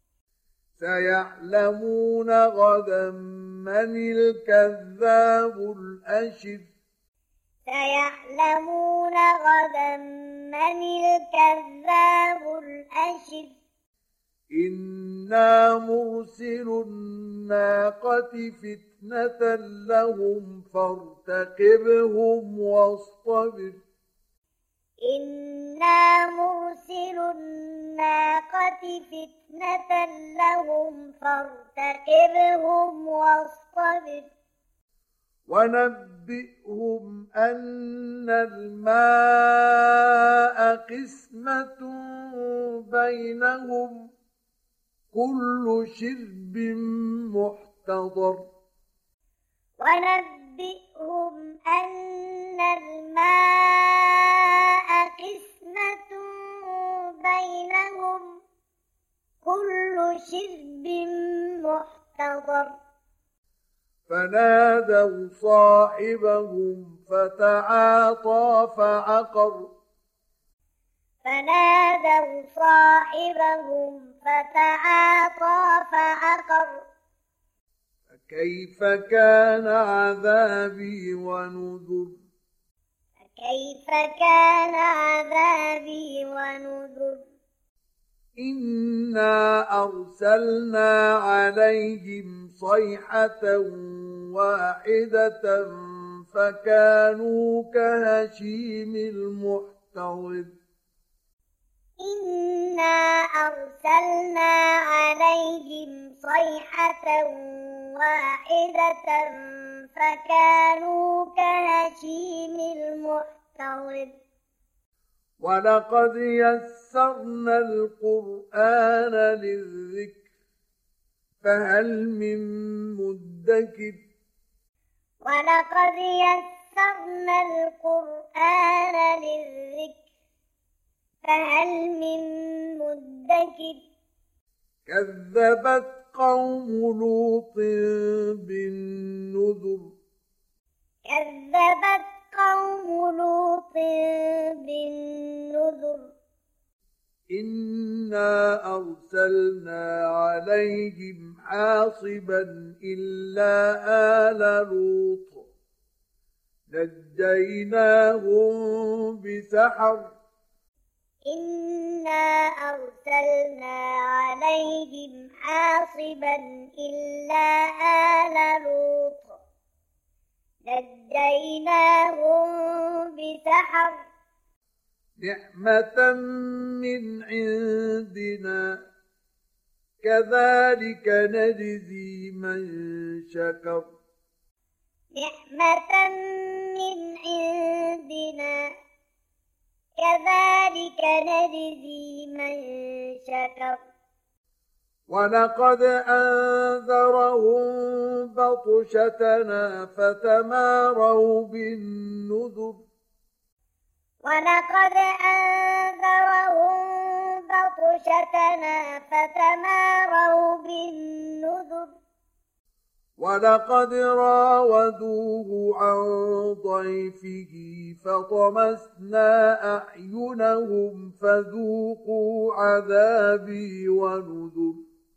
[SPEAKER 1] سيعلمون غدا من الكذاب الأشر
[SPEAKER 2] سيعلمون غدا من الكذاب الأشر
[SPEAKER 1] إنا مرسل الناقة فتنة لهم فارتقبهم واصطبر
[SPEAKER 2] إنا مرسل الناقة فتنة لهم فارتقبهم واصطبر
[SPEAKER 1] ونبئهم أن الماء قسمة بينهم كل شرب محتضر
[SPEAKER 2] ونبئهم أن الماء قسمة بينهم كل شرب محتضر
[SPEAKER 1] فنادوا صاحبهم فتعاطى فعقر
[SPEAKER 2] فنادوا صاحبهم فتعاطى فعقر
[SPEAKER 1] فكيف كان عذابي ونذر
[SPEAKER 2] فكيف كان عذابي ونذر
[SPEAKER 1] إنا أرسلنا عليهم صيحة واحدة فكانوا كهشيم المحتضر
[SPEAKER 2] إنا أرسلنا عليهم صيحة واحدة فكانوا كهشيم المحتضر
[SPEAKER 1] ولقد يسرنا القرآن للذكر فهل من مدكر
[SPEAKER 2] ولقد يسرنا القرآن للذكر فهل من مدكر
[SPEAKER 1] كذبت قوم لوط بالنذر
[SPEAKER 2] كذبت قوم لوط بالنذر
[SPEAKER 1] إنا أرسلنا عليهم حاصبا إلا آل لوط نجيناهم بسحر
[SPEAKER 2] إنا أرسلنا عليهم حاصبا إلا آل لوط نجيناهم بسحر
[SPEAKER 1] نعمة من عندنا كذلك نجزي من شكر
[SPEAKER 2] نعمة من عندنا كذلك نجزي من شكر
[SPEAKER 1] ولقد أنذرهم بطشتنا فتماروا بالنذر
[SPEAKER 2] ولقد أنذرهم بطشتنا فتماروا بالنذر
[SPEAKER 1] ولقد راودوه عن ضيفه فطمسنا أعينهم فذوقوا عذابي ونذر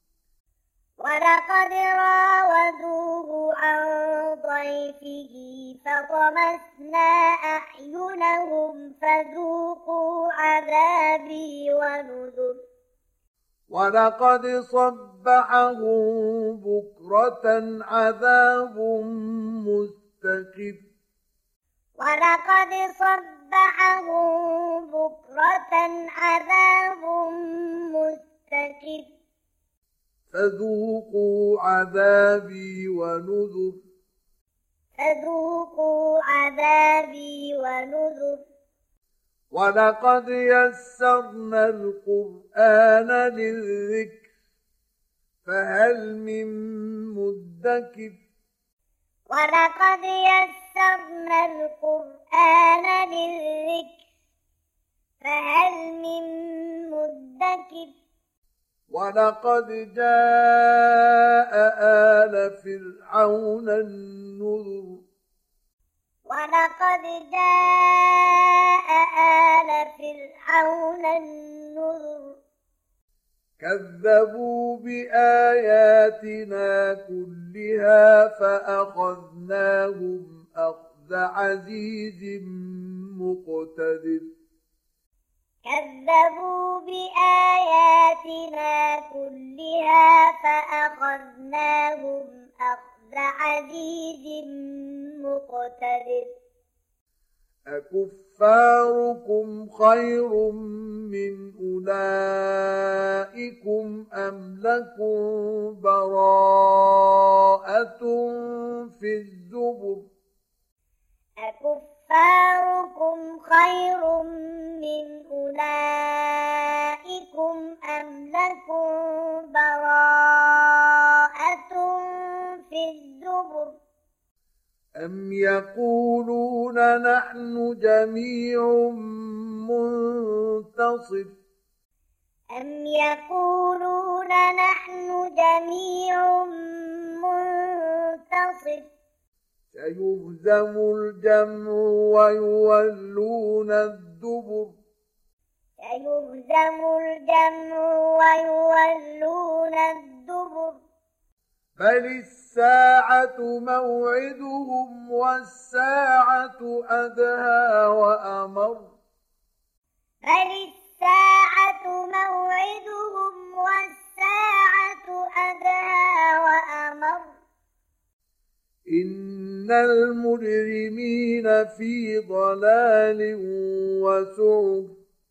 [SPEAKER 2] ولقد راودوه عن ضيفه فطمسنا أعينهم فذوقوا عذابي ونذر
[SPEAKER 1] ولقد صبحهم بكرة عذاب مستقر
[SPEAKER 2] ولقد صبحهم بكرة عذاب مستقر
[SPEAKER 1] فذوقوا عذابي ونذر
[SPEAKER 2] فذوقوا عذابي ونذر
[SPEAKER 1] ولقد يسرنا القرآن للذكر فهل من مدكر
[SPEAKER 2] ولقد يسرنا القرآن للذكر فهل من مدكر
[SPEAKER 1] ولقد جاء آل فرعون النذر
[SPEAKER 2] ولقد جاء آل فرعون النذر
[SPEAKER 1] كذبوا بآياتنا كلها فأخذناهم أخذ عزيز مقتدر
[SPEAKER 2] كذبوا بآياتنا كلها فأخذناهم أخذ عزيز مقتدر
[SPEAKER 1] أكفاركم خير من أولئكم أم لكم براءة في الزبر
[SPEAKER 2] أكفاركم خير من أولئكم أم لكم براءة في الزبر
[SPEAKER 1] أم يقولون نحن جميع منتصر
[SPEAKER 2] أم يقولون نحن جميع منتصر
[SPEAKER 1] سيهزم الجمع ويولون الدبر
[SPEAKER 2] سيهزم الجمع ويولون الدبر
[SPEAKER 1] بل الساعة موعدهم والساعة أدهى وأمر
[SPEAKER 2] بل الساعة موعدهم والساعة أدهى وأمر
[SPEAKER 1] إن المجرمين في ضلال وسعر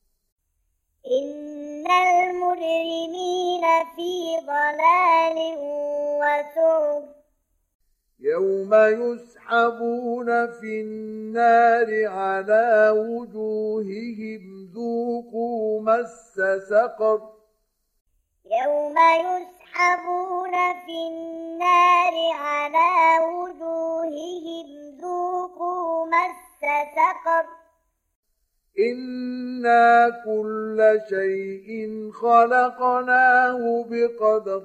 [SPEAKER 2] إن المجرمين في ضلال وسعر
[SPEAKER 1] يوم يسحبون في النار على وجوههم ذوقوا مس سقر
[SPEAKER 2] يوم يسحبون في النار على وجوههم ذوقوا مس سقر
[SPEAKER 1] إنا كل شيء خلقناه بقدر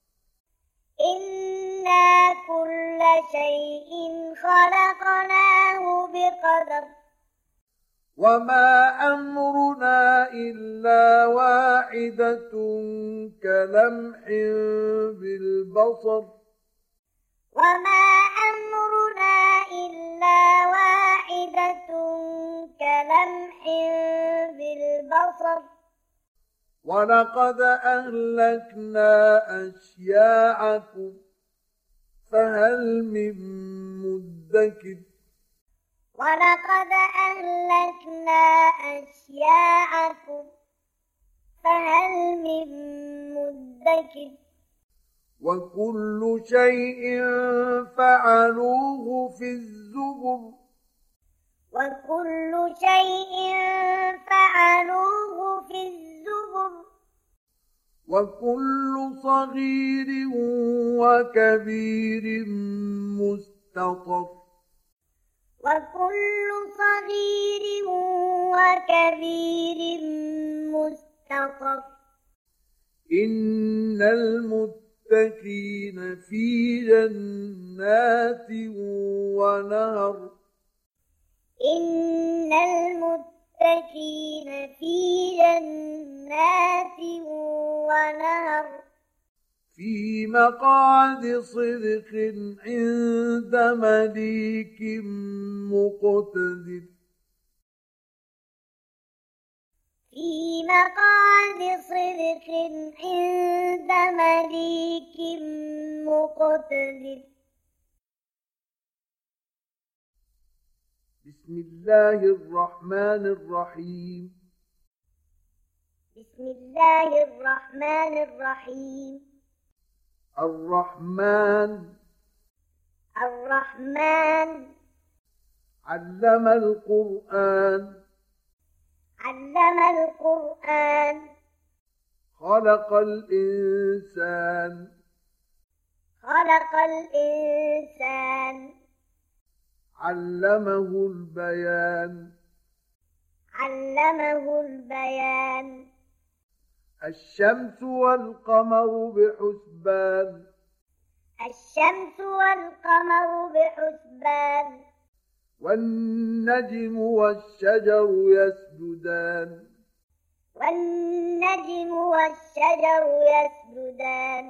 [SPEAKER 2] إنا كل شيء خلقناه بقدر
[SPEAKER 1] وما أمرنا إلا واحدة كلمح بالبصر
[SPEAKER 2] وما أمرنا إلا واحدة كلمح بالبصر
[SPEAKER 1] ولقد أهلكنا أشياعكم فهل من مدكر
[SPEAKER 2] ولقد أهلكنا أشياعكم فهل من مدكر
[SPEAKER 1] وكل شيء فعلوه في الزبر
[SPEAKER 2] وكل شيء فعلوه في الزبر
[SPEAKER 1] وكل صغير وكبير مستطر
[SPEAKER 2] وكل صغير وكبير مستطر
[SPEAKER 1] إن المتقين في جنات ونهر
[SPEAKER 2] إن المتقين في جنات ونهر
[SPEAKER 1] في مقعد صدق عند مليك مقتدر
[SPEAKER 2] في مقعد صدق عند مليك مقتدر
[SPEAKER 1] بسم الله الرحمن الرحيم
[SPEAKER 2] بسم الله الرحمن الرحيم
[SPEAKER 1] الرحمن
[SPEAKER 2] الرحمن
[SPEAKER 1] علم القرآن
[SPEAKER 2] علم القرآن
[SPEAKER 1] خلق الإنسان
[SPEAKER 2] خلق الإنسان
[SPEAKER 1] علمه البيان
[SPEAKER 2] علمه البيان
[SPEAKER 1] الشمس والقمر بحسبان
[SPEAKER 2] الشمس والقمر بحسبان
[SPEAKER 1] والنجم والشجر يسجدان
[SPEAKER 2] والنجم والشجر يسجدان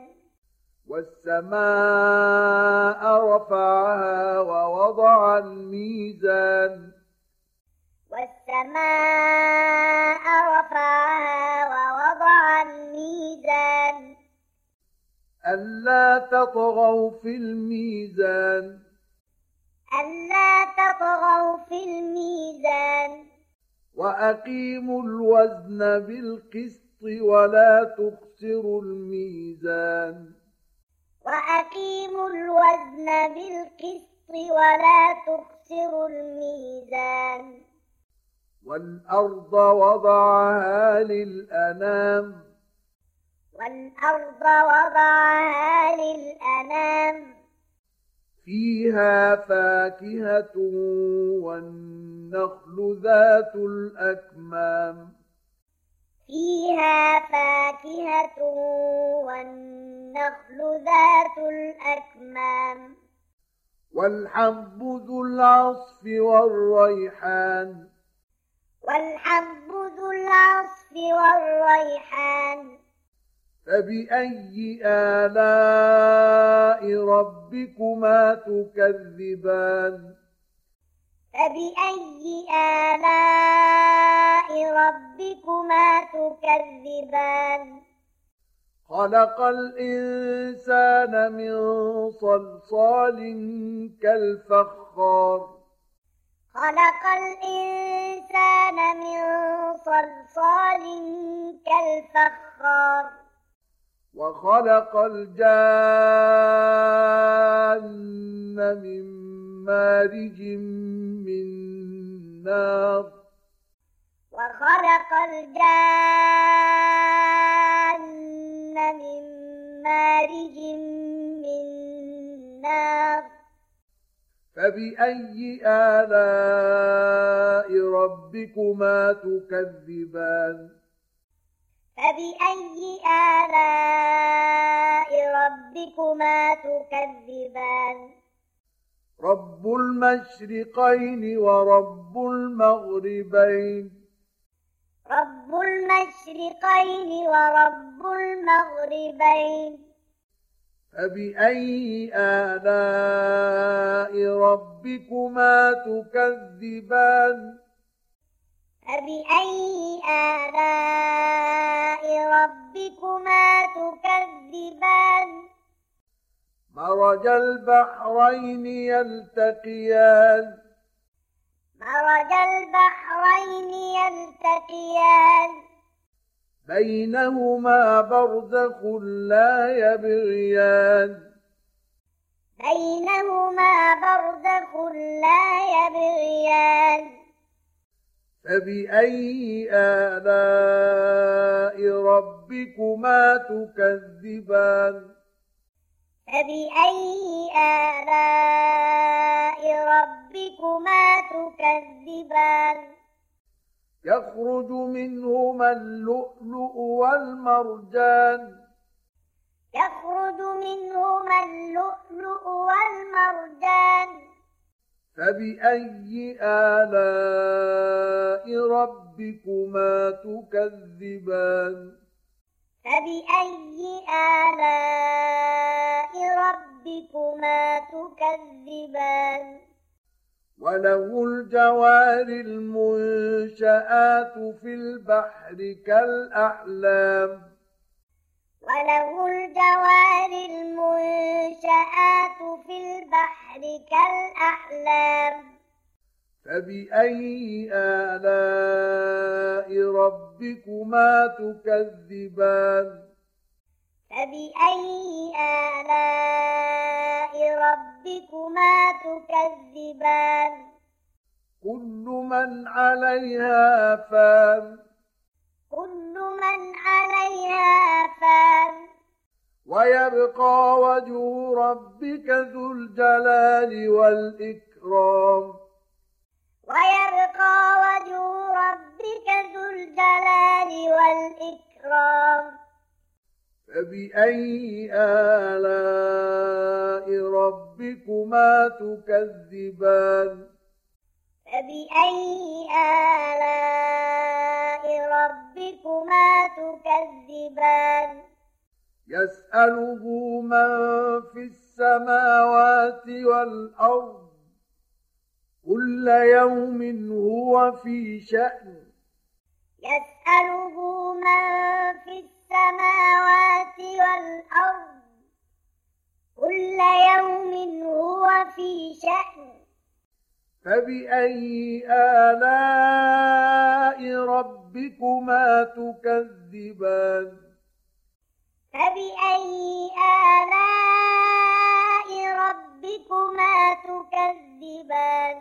[SPEAKER 1] والسماء رفعها ووضع الميزان
[SPEAKER 2] والسماء رفعها ووضع الميزان
[SPEAKER 1] ألا تطغوا في الميزان
[SPEAKER 2] ألا تطغوا في الميزان
[SPEAKER 1] وأقيموا الوزن بالقسط ولا تخسروا الميزان
[SPEAKER 2] وأقيموا الوزن بالقسط ولا تخسروا الميزان
[SPEAKER 1] والأرض وضعها للأنام
[SPEAKER 2] والأرض وضعها للأنام
[SPEAKER 1] فيها فاكهة والنخل ذات الأكمام
[SPEAKER 2] فيها فاكهة والنخل ذات الأكمام
[SPEAKER 1] والحب ذو العصف والريحان
[SPEAKER 2] والحب ذو العصف والريحان
[SPEAKER 1] فبأي آلاء ربكما تكذبان
[SPEAKER 2] فبأي آلاء ربكما تكذبان
[SPEAKER 1] خلق الإنسان من صلصال كالفخار
[SPEAKER 2] خلق الإنسان من صلصال كالفخار
[SPEAKER 1] وخلق الجان من مارج من نار
[SPEAKER 2] وخلق الجان من مارج من نار
[SPEAKER 1] فبأي آلاء ربكما تكذبان
[SPEAKER 2] فبأي آلاء ربكما تكذبان
[SPEAKER 1] رب المشرقين ورب المغربين
[SPEAKER 2] رب المشرقين ورب المغربين
[SPEAKER 1] فبأي آلاء ربكما تكذبان
[SPEAKER 2] فبأي آلاء ربكما تكذبان
[SPEAKER 1] مرج البحرين يلتقيان
[SPEAKER 2] مرج البحرين يلتقيان
[SPEAKER 1] بينهما برزخ لا يبغيان
[SPEAKER 2] بينهما برزخ لا يبغيان
[SPEAKER 1] فبأي آلاء ربكما تكذبان
[SPEAKER 2] فبأي آلاء ربكما تكذبان
[SPEAKER 1] يخرج منهما اللؤلؤ والمرجان
[SPEAKER 2] يخرج منهما اللؤلؤ والمرجان
[SPEAKER 1] فبأي آلاء ربكما تكذبان
[SPEAKER 2] فبأي آلاء ربكما تكذبان
[SPEAKER 1] وله الجوار المنشآت في البحر كالأعلام
[SPEAKER 2] وله الجوار المنشآت في البحر كالأعلام
[SPEAKER 1] فبأي آلاء ربكما تكذبان
[SPEAKER 2] فبأي آلاء ربكما تكذبان
[SPEAKER 1] كل من عليها فان
[SPEAKER 2] كل من عليها فان
[SPEAKER 1] ويبقى وجه ربك ذو الجلال والإكرام
[SPEAKER 2] ويبقى وجه ربك ذو الجلال والإكرام
[SPEAKER 1] فبأي آلاء ربكما تكذبان
[SPEAKER 2] فبأي آلاء ربكما تكذبان
[SPEAKER 1] يسأله من في السماوات والأرض كل كل يوم هو في شأن
[SPEAKER 2] يسأله من في السماوات والأرض كل يوم هو في شأن
[SPEAKER 1] فبأي آلاء ربكما تكذبان
[SPEAKER 2] فبأي آلاء ربكما تكذبان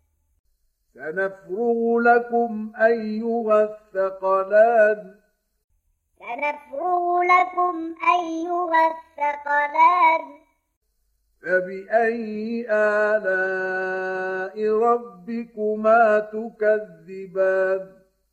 [SPEAKER 1] سنفرغ لكم أيها الثقلان
[SPEAKER 2] سنفرغ لكم أيها الثقلان
[SPEAKER 1] فبأي آلاء ربكما تكذبان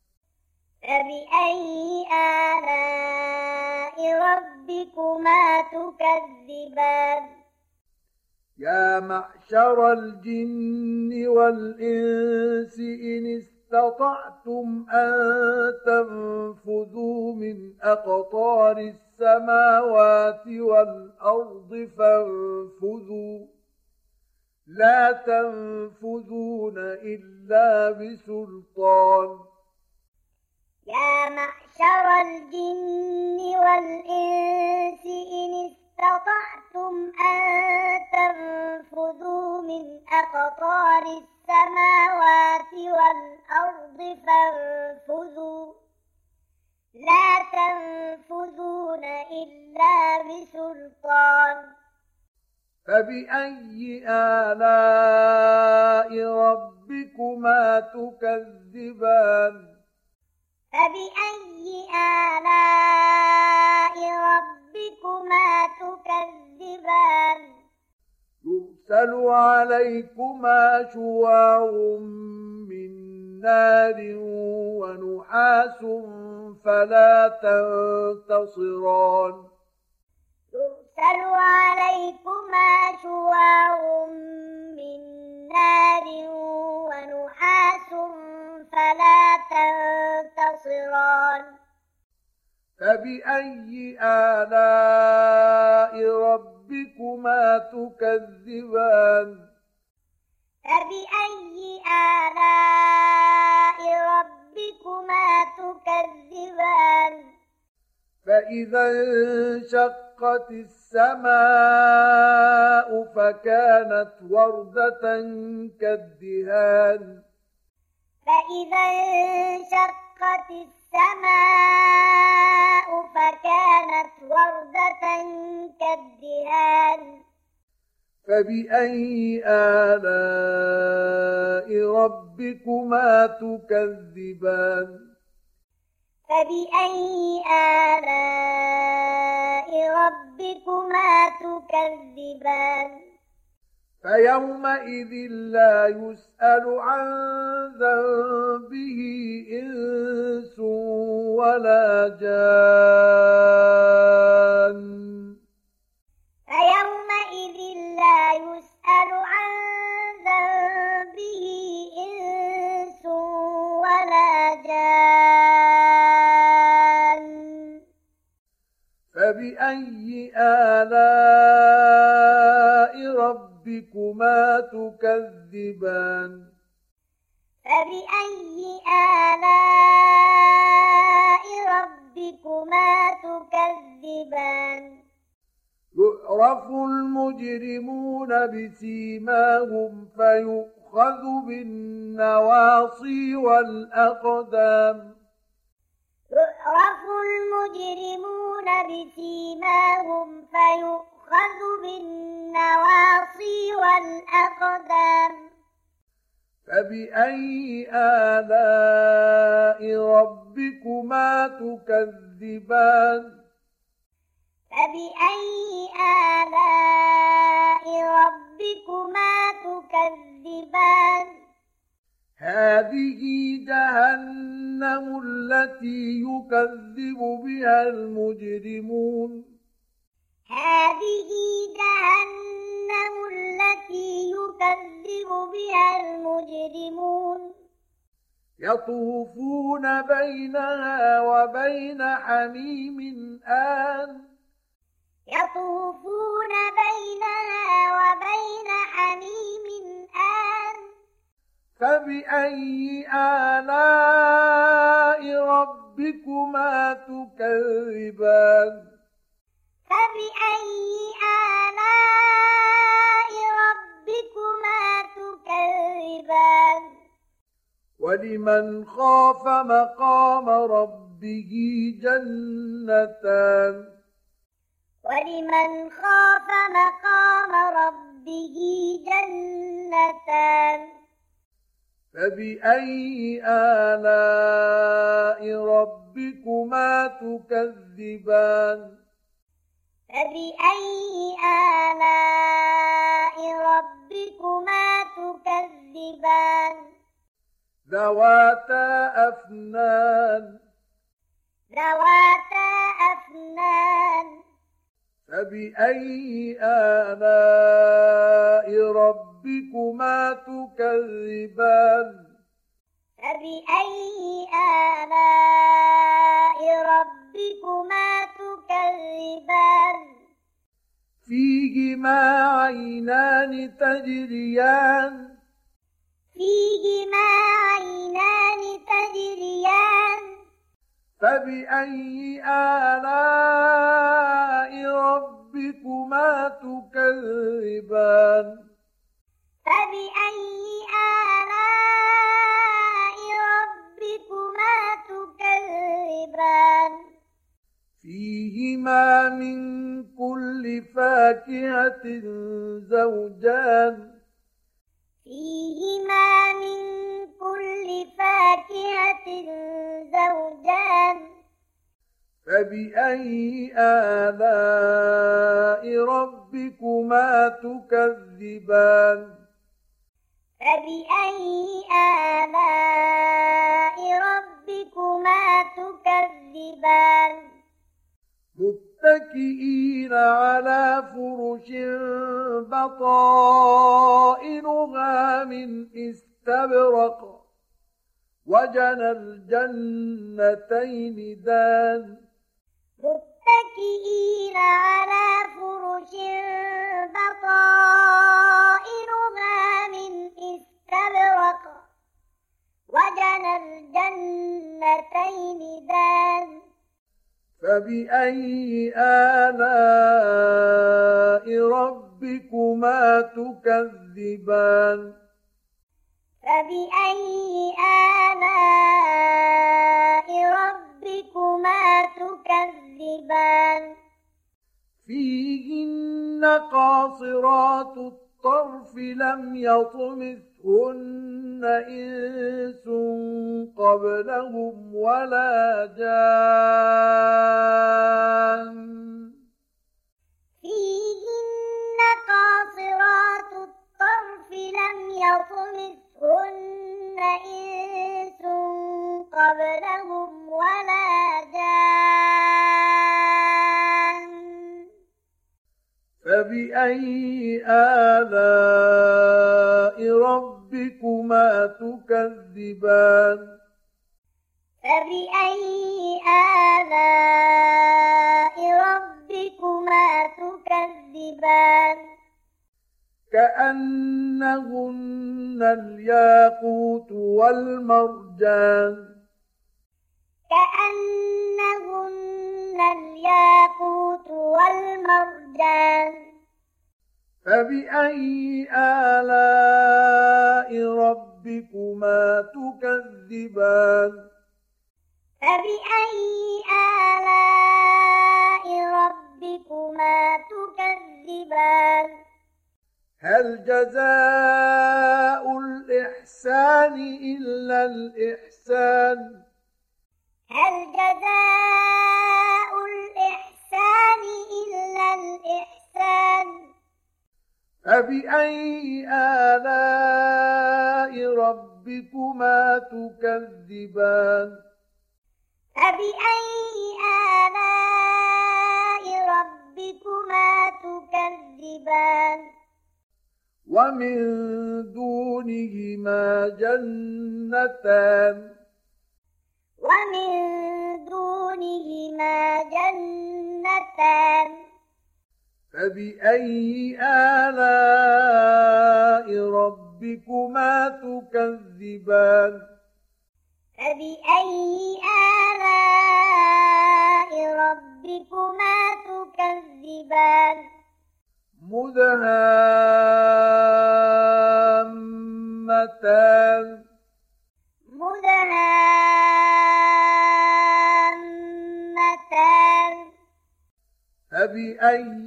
[SPEAKER 2] فبأي آلاء ربكما تكذبان
[SPEAKER 1] يا معشر الجن والإنس إن استطعتم أن تنفذوا من أقطار السماوات والأرض فانفذوا لا تنفذون إلا بسلطان
[SPEAKER 2] يا معشر الجن والإنس إن استطعتم أن تنفذوا من أقطار السماوات والأرض فانفذوا لا تنفذون إلا بسلطان
[SPEAKER 1] فبأي آلاء ربكما تكذبان
[SPEAKER 2] فبأي آلاء ربكما تكذبان
[SPEAKER 1] يرسل عليكما شواع من نار ونحاس فلا تنتصران
[SPEAKER 2] يرسل عليكما شواع من نار ونحاس فلا تنتصران
[SPEAKER 1] فبأي آلاء ربكما تكذبان
[SPEAKER 2] فبأي آلاء ربكما تكذبان
[SPEAKER 1] فإذا انشقت السماء فكانت وردة كالدهان
[SPEAKER 2] فإذا انشقت السماء فكانت وردة كالدهان
[SPEAKER 1] فبأي آلاء ربكما تكذبان
[SPEAKER 2] فبأي آلاء ربكما تكذبان
[SPEAKER 1] فيومئذ لا يسأل عن ذنبه إنس ولا جان
[SPEAKER 2] فيومئذ لا يسأل عن ذنبه إنس ولا جان
[SPEAKER 1] فبأي آلاء ربكما تكذبان
[SPEAKER 2] فبأي آلاء ربكما تكذبان
[SPEAKER 1] يعرف المجرمون بسيماهم فيؤخذ بالنواصي والأقدام
[SPEAKER 2] يعرف المجرمون بسيماهم فيؤخذ بالنواصي والأقدام
[SPEAKER 1] فبأي آلاء ربكما تكذبان
[SPEAKER 2] فبأي آلاء ربكما تكذبان
[SPEAKER 1] هذه جهنم التي يكذب بها المجرمون
[SPEAKER 2] هذه جهنم التي يكذب بها المجرمون
[SPEAKER 1] يطوفون بينها وبين حميم آن
[SPEAKER 2] يطوفون بينها وبين حميم آن
[SPEAKER 1] فبأي آلاء ربكما تكذبان
[SPEAKER 2] فبأي آلاء ربكما تكذبان
[SPEAKER 1] ولمن خاف مقام ربه جنتان
[SPEAKER 2] ولمن خاف مقام ربه جنتان
[SPEAKER 1] فبأي آلاء ربكما تكذبان
[SPEAKER 2] فبأي آلاء ربكما تكذبان
[SPEAKER 1] ذواتا أفنان
[SPEAKER 2] ذواتا أفنان
[SPEAKER 1] فبأي آلاء ربكما تكذبان
[SPEAKER 2] فبأي آلاء ربكما تكذبان
[SPEAKER 1] فيهما عينان تجريان
[SPEAKER 2] فيهما عينان تجريان
[SPEAKER 1] فبأي آلاء ربكما تكذبان
[SPEAKER 2] فبأي آلاء ربكما تكذبان
[SPEAKER 1] فيهما من كل فاكهة زوجان
[SPEAKER 2] فيهما من كل فاكهة زوجان
[SPEAKER 1] فبأي آلاء ربكما تكذبان
[SPEAKER 2] فبأي آلاء ربكما تكذبان
[SPEAKER 1] متكئين على فرش بطائنها من استبرق وجنى الجنتين دان
[SPEAKER 2] متكئين على فرش بطائنها من استبرق وجنى الجنتين دان
[SPEAKER 1] فبأي آلاء ربكما تكذبان
[SPEAKER 2] فبأي آلاء ربكما تكذبان
[SPEAKER 1] فيهن قاصرات الطرف لم يطمثهن إنس قبلهم ولا جان
[SPEAKER 2] فيهن قاصرات الطرف لم يطمثهن إنس قبلهم ولا جان
[SPEAKER 1] فبأي آلاء ربكما تكذبان
[SPEAKER 2] فبأي آلاء ربكما تكذبان
[SPEAKER 1] كأنهن الياقوت والمرجان
[SPEAKER 2] كأنهن الياقوت والمرجان
[SPEAKER 1] فبأي آلاء ربكما تكذبان
[SPEAKER 2] فبأي آلاء ربكما تكذبان
[SPEAKER 1] هل جزاء الإحسان إلا الإحسان
[SPEAKER 2] هل جزاء الإحسان إلا الإحسان
[SPEAKER 1] فبأي آلاء ربكما تكذبان
[SPEAKER 2] فبأي آلاء ربكما تكذبان
[SPEAKER 1] ومن دونهما جنتان
[SPEAKER 2] ومن دونهما جنتان
[SPEAKER 1] فبأي آلاء ربكما ربكما تكذبان
[SPEAKER 2] فبأي آلاء ربكما تكذبان
[SPEAKER 1] مدهامتان
[SPEAKER 2] مدهامتان
[SPEAKER 1] فبأي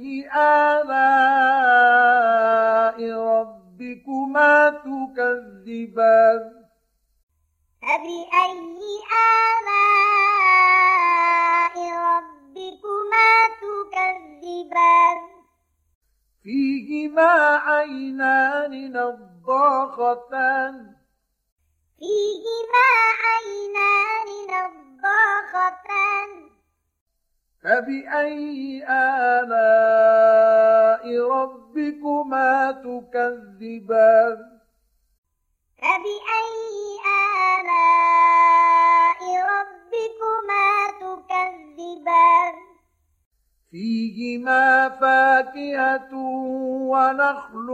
[SPEAKER 1] آلاء ربكما تكذبان
[SPEAKER 2] فبأي آلاء ربكما تكذبان
[SPEAKER 1] فيهما عينان نضاختان
[SPEAKER 2] فيهما عينان نضاختان
[SPEAKER 1] فبأي آلاء ربكما تكذبان
[SPEAKER 2] فبأي آلاء ربكما تكذبان
[SPEAKER 1] فيهما فاكهة ونخل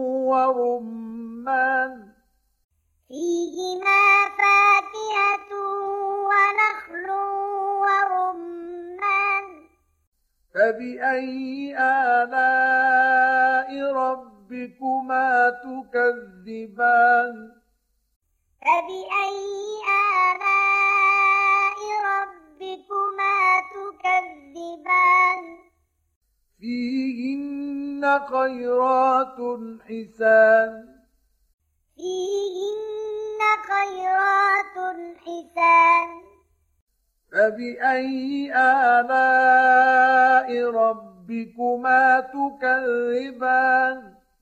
[SPEAKER 1] ورمان
[SPEAKER 2] فيهما فاكهة ونخل ورمان
[SPEAKER 1] فبأي آلاء ربكما تكذبان
[SPEAKER 2] فبأي آلاء ربكما تكذبان
[SPEAKER 1] فيهن خيرات حسان
[SPEAKER 2] فيهن خيرات حسان
[SPEAKER 1] فبأي آلاء ربكما تكذبان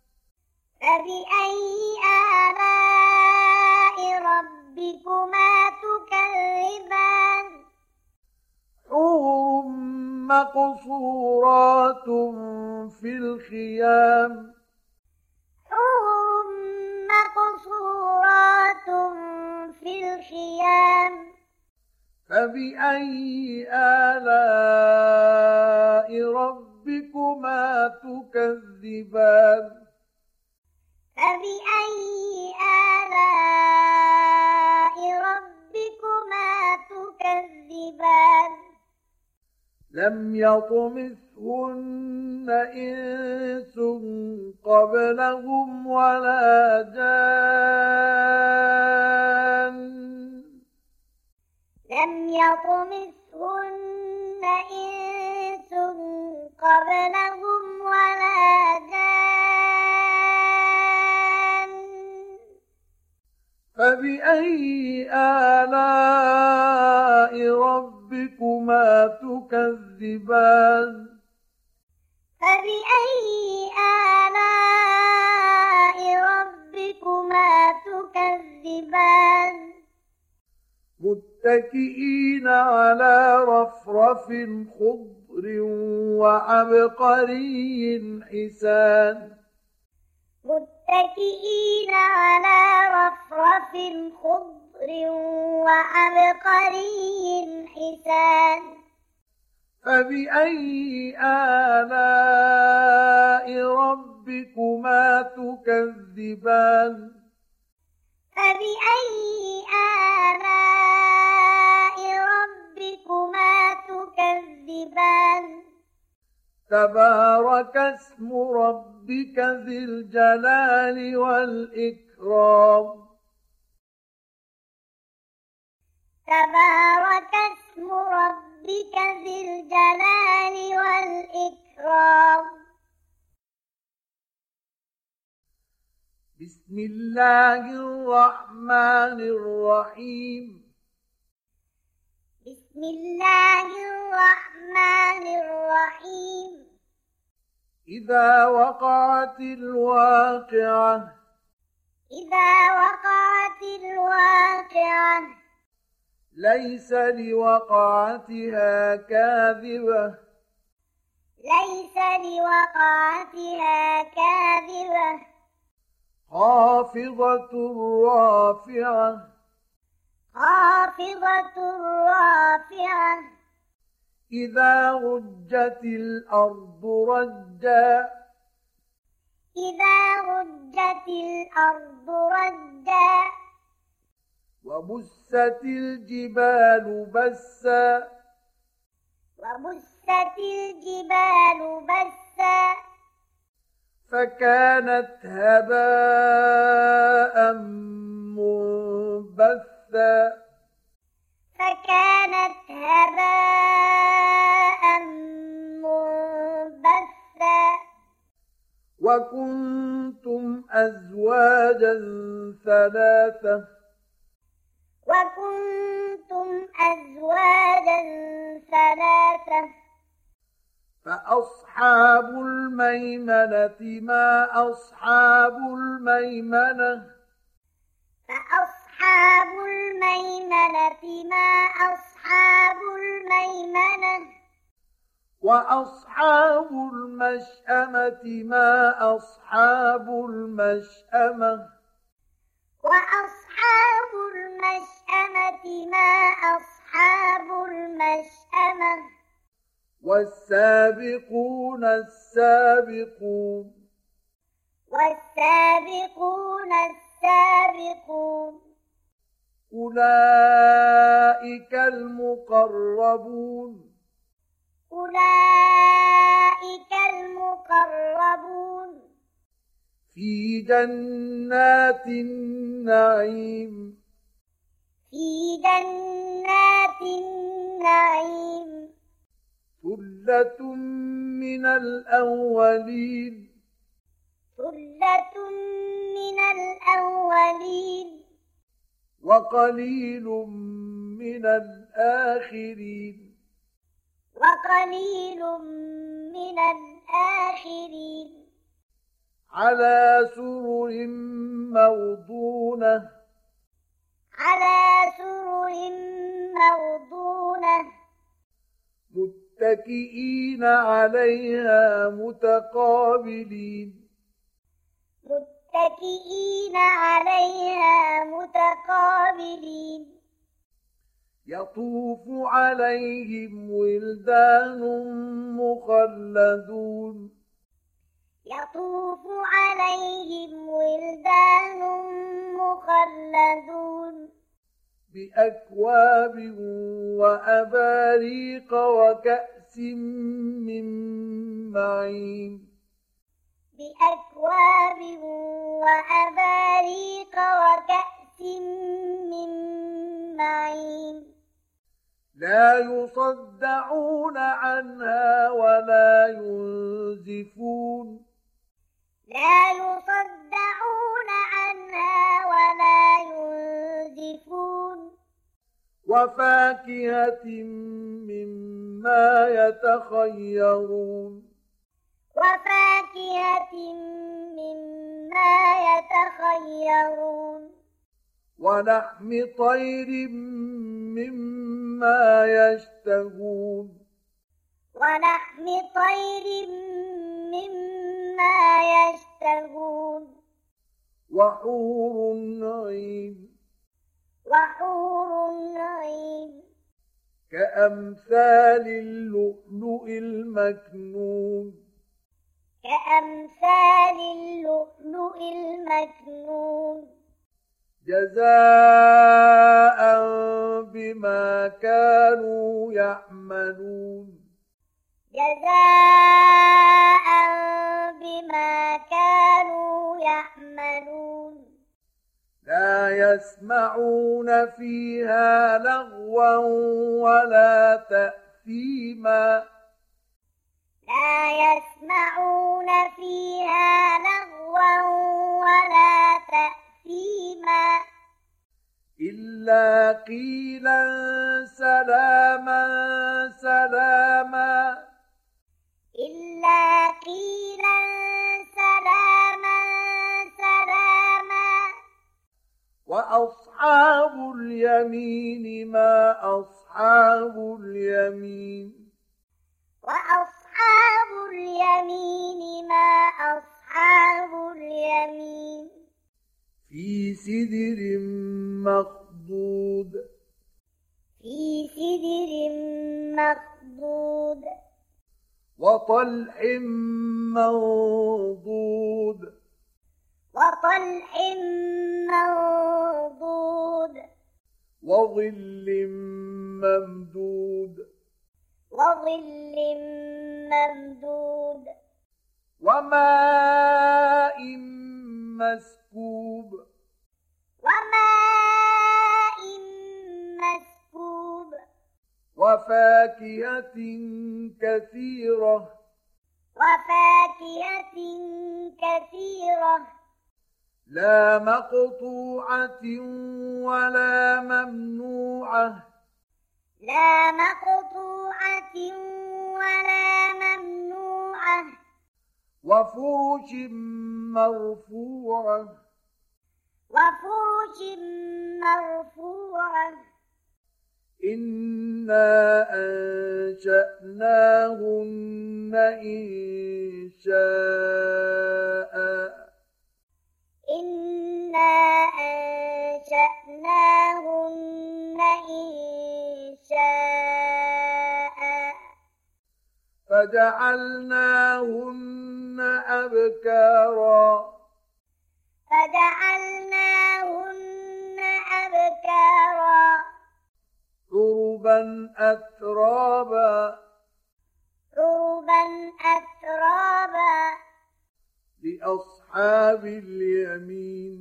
[SPEAKER 2] فبأي آلاء ربكما تكذبان
[SPEAKER 1] حور مقصورات في الخيام
[SPEAKER 2] حور مقصورات في الخيام
[SPEAKER 1] فبأي آلاء ربكما تكذبان
[SPEAKER 2] فبأي آلاء ربكما تكذبان
[SPEAKER 1] لم يطمثهن إنس قبلهم ولا جان
[SPEAKER 2] لم يطمثهن إنس قبلهم ولا جان
[SPEAKER 1] فبأي آلاء ربكما تكذبان
[SPEAKER 2] فبأي آلاء ربكما تكذبان
[SPEAKER 1] متكئين على رفرف خضر وعبقري حسان
[SPEAKER 2] متكئين على رفرف خضر وعبقري حسان
[SPEAKER 1] فبأي آلاء ربكما تكذبان
[SPEAKER 2] فبأي آلاء ربكما تكذبان
[SPEAKER 1] تبارك اسم ربك ذي الجلال والإكرام
[SPEAKER 2] تبارك اسم ربك ذي الجلال والإكرام
[SPEAKER 1] بسم الله الرحمن الرحيم
[SPEAKER 2] بسم الله الرحمن الرحيم
[SPEAKER 1] إذا وقعت الواقعة
[SPEAKER 2] إذا وقعت الواقعة
[SPEAKER 1] ليس لوقعتها كاذبة
[SPEAKER 2] ليس لوقعتها كاذبة
[SPEAKER 1] خافضة رافعة
[SPEAKER 2] خافضة رافعة
[SPEAKER 1] إذا رجت الأرض رجا
[SPEAKER 2] إذا رجت الأرض رجا
[SPEAKER 1] وبست الجبال بسا
[SPEAKER 2] وبست الجبال بسا
[SPEAKER 1] فكانت هباء منبثا
[SPEAKER 2] فكانت هباء منبثا
[SPEAKER 1] وكنتم أزواجا ثلاثة
[SPEAKER 2] وكنتم أزواجا ثلاثة
[SPEAKER 1] فأصحاب الميمنة ما أصحاب الميمنة
[SPEAKER 2] فأصحاب الميمنة ما أصحاب الميمنة
[SPEAKER 1] وأصحاب المشأمة ما أصحاب المشأمة
[SPEAKER 2] وأصحاب المشأمة ما أصحاب المشأمة
[SPEAKER 1] والسابقون السابقون
[SPEAKER 2] والسابقون السابقون
[SPEAKER 1] أولئك المقربون
[SPEAKER 2] أولئك المقربون
[SPEAKER 1] في جنات النعيم
[SPEAKER 2] في جنات النعيم
[SPEAKER 1] ثلة من الأولين
[SPEAKER 2] ثلة من الأولين
[SPEAKER 1] وقليل من الآخرين
[SPEAKER 2] وقليل من الآخرين
[SPEAKER 1] على سرر موضونة
[SPEAKER 2] على سرر موضونة
[SPEAKER 1] متكئين عليها متقابلين
[SPEAKER 2] متكئين عليها متقابلين
[SPEAKER 1] يطوف عليهم ولدان مخلدون
[SPEAKER 2] يطوف عليهم ولدان مخلدون
[SPEAKER 1] بأكواب وأباريق وكأس من معين
[SPEAKER 2] بأكواب وأباريق وكأس من معين
[SPEAKER 1] لا يصدعون عنها ولا ينزفون
[SPEAKER 2] لا يصدعون عنها ولا ينزفون
[SPEAKER 1] وفاكهة مما يتخيرون
[SPEAKER 2] وفاكهة مما يتخيرون
[SPEAKER 1] ولحم طير مما يشتهون
[SPEAKER 2] ولحم طير مما يشتهون
[SPEAKER 1] وحور عين
[SPEAKER 2] وحور عين
[SPEAKER 1] كأمثال اللؤلؤ المكنون
[SPEAKER 2] كأمثال اللؤلؤ المكنون
[SPEAKER 1] جزاء بما كانوا يعملون
[SPEAKER 2] جزاء بما كانوا يعملون
[SPEAKER 1] لا يسمعون فيها لغوا ولا تأثيما
[SPEAKER 2] لا يسمعون فيها لغوا ولا تأثيما
[SPEAKER 1] إلا قيلا سلاما سلاما
[SPEAKER 2] إلا قيلا سلاما سلاما
[SPEAKER 1] وأصحاب اليمين ما أصحاب اليمين
[SPEAKER 2] وأصحاب اليمين ما أصحاب اليمين
[SPEAKER 1] في سدر مخضود
[SPEAKER 2] في سدر مخضود
[SPEAKER 1] وطلح منضود
[SPEAKER 2] وطلح منضود
[SPEAKER 1] وظل ممدود
[SPEAKER 2] وظل ممدود
[SPEAKER 1] وماء مسكوب
[SPEAKER 2] وماء مسكوب
[SPEAKER 1] وفاكهة كثيرة
[SPEAKER 2] وفاكهة كثيرة
[SPEAKER 1] لا مقطوعة ولا ممنوعة
[SPEAKER 2] لا مقطوعة ولا ممنوعة
[SPEAKER 1] وفرش مرفوعة
[SPEAKER 2] وفرش مرفوعة
[SPEAKER 1] إنا أنشأناهن إنشاء
[SPEAKER 2] إنا أنشأناهن إنشاء
[SPEAKER 1] فجعلناهن أبكارا
[SPEAKER 2] فجعلناهن أبكارا
[SPEAKER 1] عربا أترابا
[SPEAKER 2] عربا أترابا
[SPEAKER 1] لأصحاب اليمين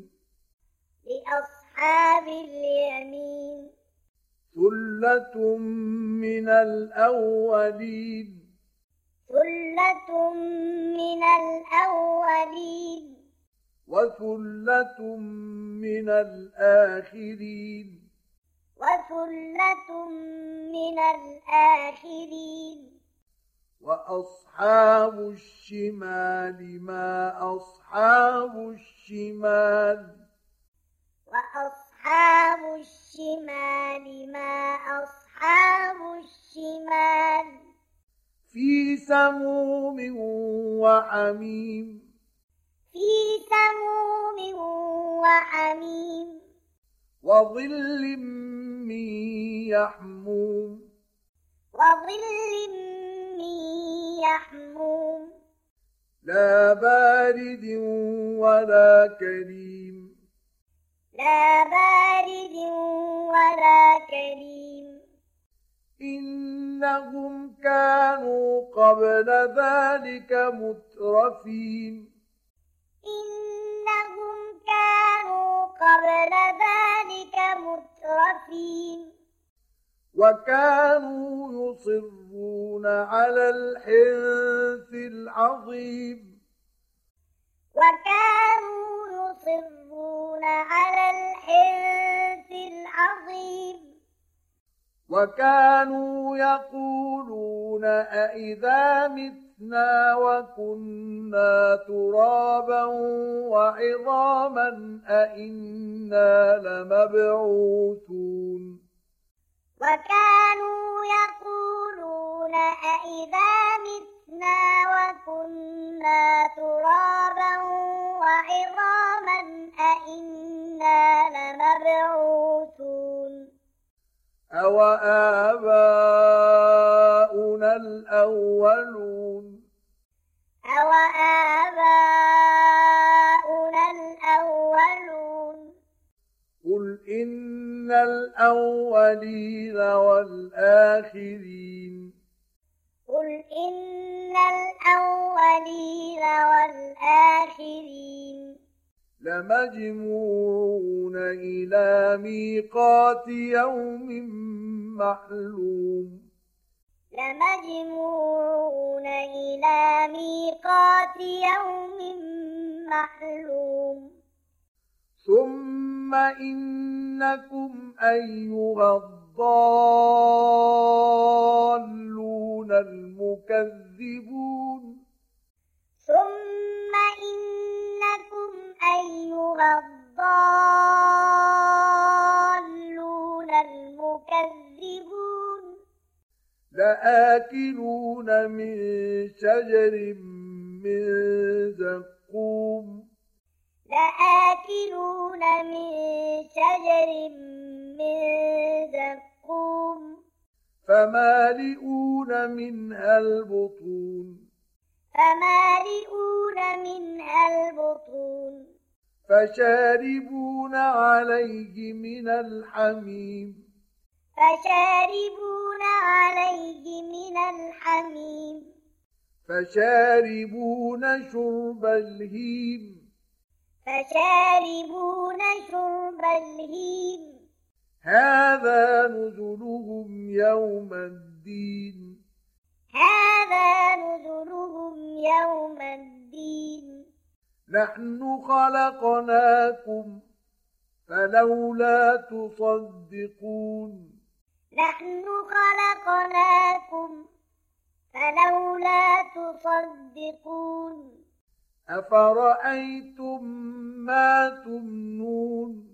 [SPEAKER 2] لأصحاب اليمين
[SPEAKER 1] ثلة من الأولين
[SPEAKER 2] ثلة من الأولين
[SPEAKER 1] وثلة من الآخرين
[SPEAKER 2] وثلة من الآخرين
[SPEAKER 1] وأصحاب الشمال ما أصحاب الشمال
[SPEAKER 2] وأصحاب الشمال ما أصحاب الشمال
[SPEAKER 1] في سموم وحميم
[SPEAKER 2] في سموم وحميم
[SPEAKER 1] وظل من يحموم
[SPEAKER 2] وظل من يحموم
[SPEAKER 1] لا بارد ولا كريم
[SPEAKER 2] لا بارد ولا كريم
[SPEAKER 1] إنهم كانوا قبل ذلك مترفين
[SPEAKER 2] إنهم كانوا قبل ذلك مترفين
[SPEAKER 1] وكانوا يصرون على الحنث العظيم
[SPEAKER 2] وكانوا يصرون على الحنث العظيم
[SPEAKER 1] وكانوا يقولون أإذا متنا وكنا ترابا وعظاما أإنا لمبعوثون
[SPEAKER 2] وكانوا يقولون أإذا متنا وكنا ترابا وعظاما أإنا لمبعوثون
[SPEAKER 1] أو آباؤنا الأولون
[SPEAKER 2] أو آباؤنا الأولون
[SPEAKER 1] قل إن الأولين والآخرين
[SPEAKER 2] قل إن الأولين والآخرين
[SPEAKER 1] لمجموعون إلى ميقات يوم معلوم
[SPEAKER 2] لمجموعون إلى ميقات يوم معلوم
[SPEAKER 1] ثم إنكم أيها الضالون المكذبون
[SPEAKER 2] ثم إنكم أيها الضالون المكذبون
[SPEAKER 1] لآكلون من شجر من زقوم
[SPEAKER 2] لآكلون من شجر من زقوم
[SPEAKER 1] فمالئون منها البطون
[SPEAKER 2] فمالئون منها البطون
[SPEAKER 1] فشاربون عليه من الحميم
[SPEAKER 2] فشاربون عليه من الحميم
[SPEAKER 1] فشاربون شرب الهيم
[SPEAKER 2] فشاربون شرب الهيم
[SPEAKER 1] هذا نزلهم يوم الدين
[SPEAKER 2] هذا نزلهم يوم الدين
[SPEAKER 1] نحن خلقناكم فلولا تصدقون
[SPEAKER 2] نحن خلقناكم فلولا تصدقون
[SPEAKER 1] أفرأيتم ما تمنون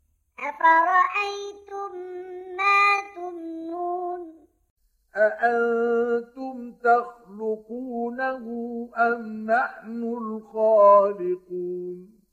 [SPEAKER 2] أفرأيتم ما تمنون
[SPEAKER 1] أأنتم تخلقونه أم نحن الخالقون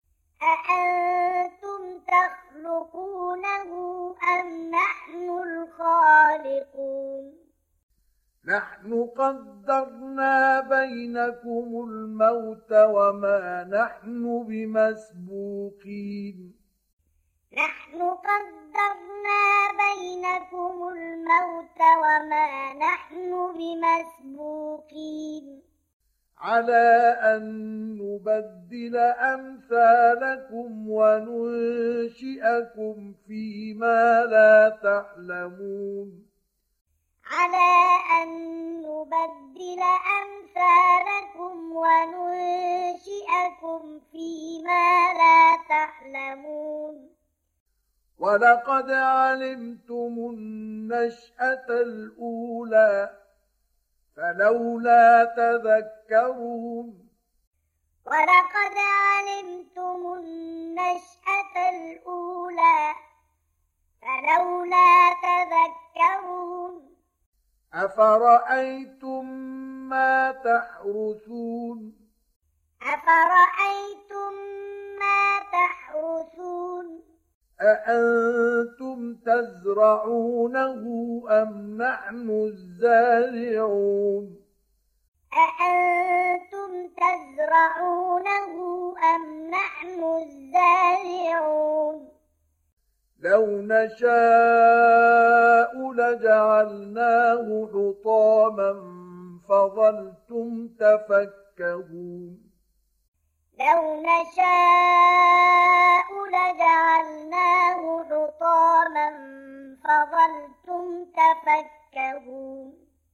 [SPEAKER 2] أأنتم تخلقونه أم نحن الخالقون
[SPEAKER 1] نحن قدرنا بينكم الموت وما نحن بمسبوقين
[SPEAKER 2] نحن قدرنا بينكم الموت وما نحن بمسبوقين
[SPEAKER 1] على أن نبدل أمثالكم وننشئكم فيما لا تعلمون
[SPEAKER 2] على أن نبدل أمثالكم وننشئكم فيما لا تعلمون
[SPEAKER 1] ولقد علمتم النشأة الأولى فلولا تذكرون
[SPEAKER 2] ولقد علمتم النشأة الأولى فلولا تذكرون
[SPEAKER 1] أفرأيتم ما تحرثون
[SPEAKER 2] أفرأيتم ما تحرثون
[SPEAKER 1] أأنتم تزرعونه أم نحن الزارعون
[SPEAKER 2] أأنتم تزرعونه أم نحن الزارعون
[SPEAKER 1] لو نشاء لجعلناه حطاما فظلتم تفكهون
[SPEAKER 2] لو نشاء لجعلناه حطاما فظلتم تفكهون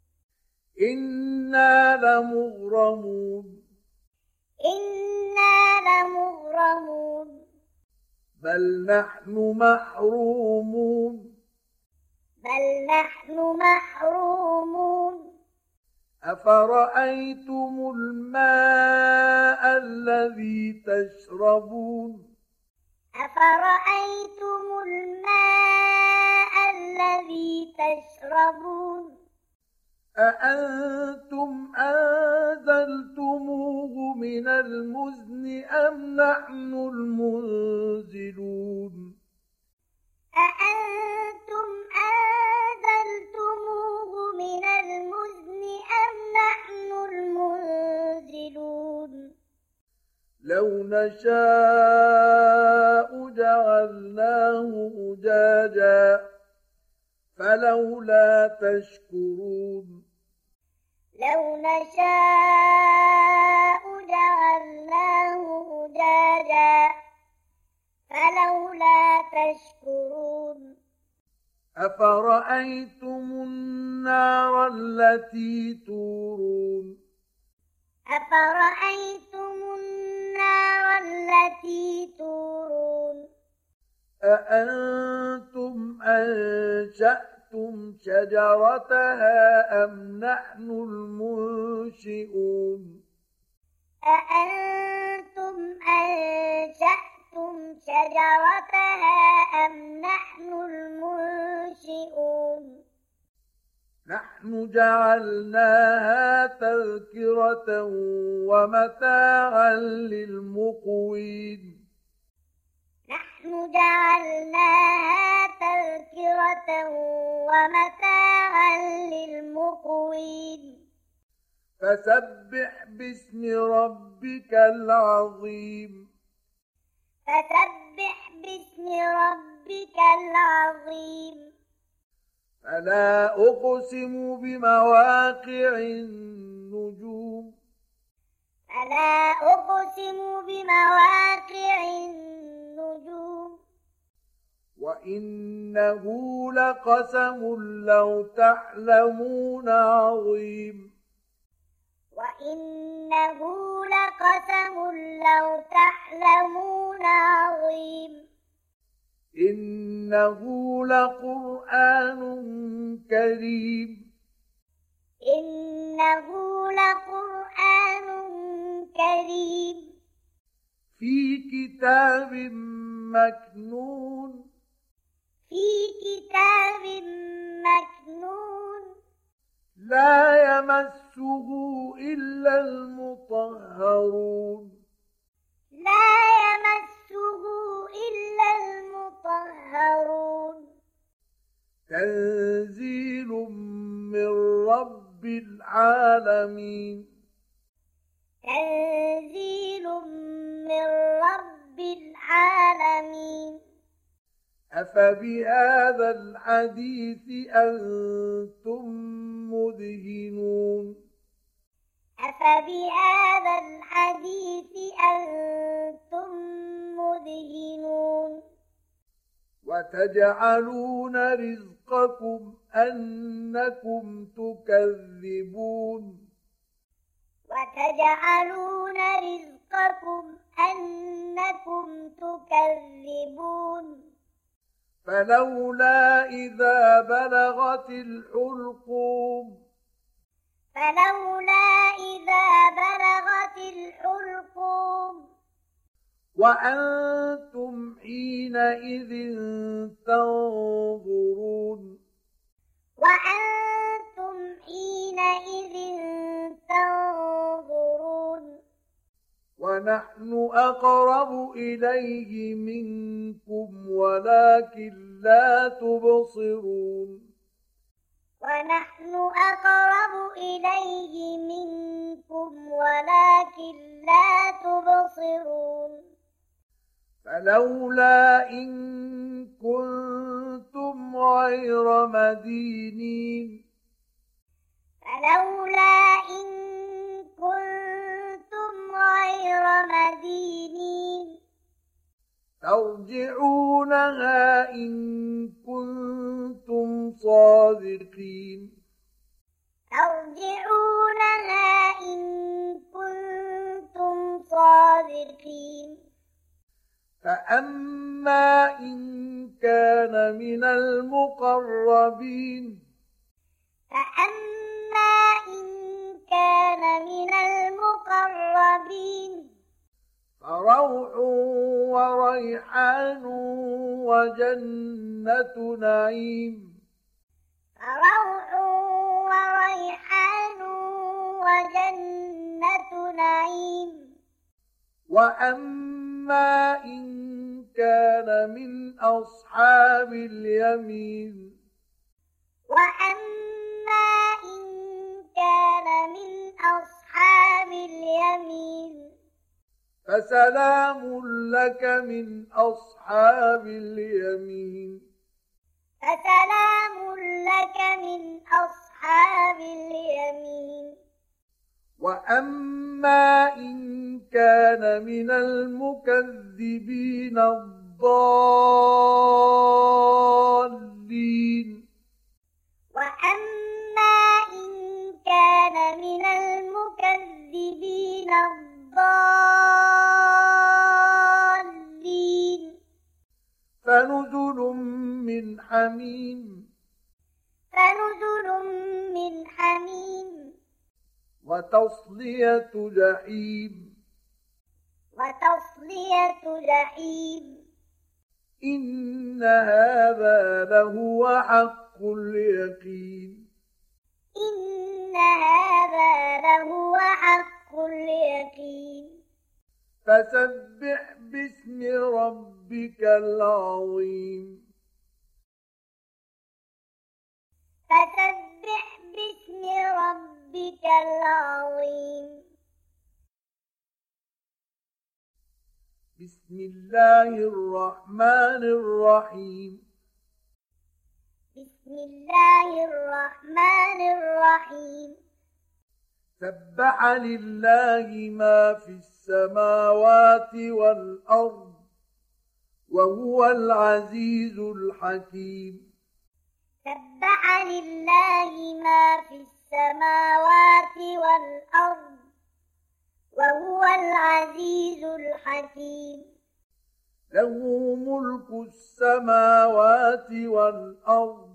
[SPEAKER 1] إنا لمغرمون
[SPEAKER 2] إنا لمغرمون
[SPEAKER 1] بل نحن محرومون
[SPEAKER 2] بل نحن محرومون
[SPEAKER 1] أفرأيتم الماء الذي تشربون
[SPEAKER 2] أفرأيتم الماء الذي تشربون
[SPEAKER 1] أأنتم أنزلتموه من المزن أم نحن المنزلون
[SPEAKER 2] أأنتم أنزلتموه من المزن أم نحن المنزلون
[SPEAKER 1] لو نشاء جعلناه أجاجا فلولا تشكرون
[SPEAKER 2] لو نشاء جعلناه أجاجا فلولا تشكرون
[SPEAKER 1] أفرأيتم النار التي تورون
[SPEAKER 2] أفرأيتم النار التي تورون
[SPEAKER 1] أأنتم أنشأتم شجرتها أم نحن المنشئون
[SPEAKER 2] أأنتم أنشأتم شجرتها أم نحن المنشئون
[SPEAKER 1] نحن جعلناها تذكرة ومتاعا للمقوين
[SPEAKER 2] نحن جعلناها تذكرة ومتاعا غاوين
[SPEAKER 1] فسبح باسم ربك العظيم
[SPEAKER 2] فسبح باسم ربك العظيم
[SPEAKER 1] فلا أقسم بمواقع النجوم
[SPEAKER 2] فلا أقسم بمواقع النجوم
[SPEAKER 1] وإنه لقسم لو تعلمون عظيم
[SPEAKER 2] وإنه لقسم لو تعلمون عظيم
[SPEAKER 1] إنه لقرآن كريم
[SPEAKER 2] إنه لقرآن كريم
[SPEAKER 1] في كتاب مكنون
[SPEAKER 2] في كتاب مكنون
[SPEAKER 1] لا يمسه إلا المطهرون
[SPEAKER 2] لا يمسه إلا المطهرون
[SPEAKER 1] تنزيل من رب العالمين
[SPEAKER 2] تنزيل من رب العالمين
[SPEAKER 1] أفبهذا الحديث أنتم مدهنون
[SPEAKER 2] أفبهذا الحديث أنتم مدهنون
[SPEAKER 1] وتجعلون رزقكم أنكم تكذبون
[SPEAKER 2] وتجعلون رزقكم أنكم تكذبون
[SPEAKER 1] فلولا إذا بلغت الحلقوم
[SPEAKER 2] فلولا إذا بلغت الحلقوم
[SPEAKER 1] وأنتم حينئذ تنظرون
[SPEAKER 2] وأنتم حينئذ تنظرون
[SPEAKER 1] ونحن أقرب إليه منكم ولكن لا تبصرون
[SPEAKER 2] ونحن أقرب إليه منكم ولكن لا تبصرون
[SPEAKER 1] فلولا إن كنتم غير مدينين
[SPEAKER 2] فلولا إن كنتم غير مدينين
[SPEAKER 1] ترجعونها إن كنتم صادقين
[SPEAKER 2] ترجعونها إن كنتم صادقين
[SPEAKER 1] فأما إن كان من المقربين
[SPEAKER 2] فأما إن كان من المقربين
[SPEAKER 1] فروح وريحان وجنة نعيم
[SPEAKER 2] فروح وريحان وجنة نعيم
[SPEAKER 1] وأما إن كان من أصحاب اليمين
[SPEAKER 2] وأما إن كان من أصحاب اليمين
[SPEAKER 1] فسلام لك من أصحاب اليمين
[SPEAKER 2] فسلام لك من أصحاب اليمين
[SPEAKER 1] وأما إن كان من المكذبين الضالين
[SPEAKER 2] وأما إن كان من المكذبين الضالين
[SPEAKER 1] فنزل من حميم
[SPEAKER 2] فنزل من حميم
[SPEAKER 1] وتصلية جحيم
[SPEAKER 2] وتصلية جحيم
[SPEAKER 1] إن هذا لهو حق اليقين
[SPEAKER 2] إن هذا لهو حق اليقين
[SPEAKER 1] فسبح باسم ربك العظيم
[SPEAKER 2] فسبح باسم ربك العظيم.
[SPEAKER 1] بسم الله الرحمن الرحيم.
[SPEAKER 2] بسم الله الرحمن الرحيم.
[SPEAKER 1] سبح لله ما في السماوات والأرض وهو العزيز الحكيم.
[SPEAKER 2] سبح لله ما في السماوات والأرض وهو العزيز الحكيم.
[SPEAKER 1] له ملك السماوات والأرض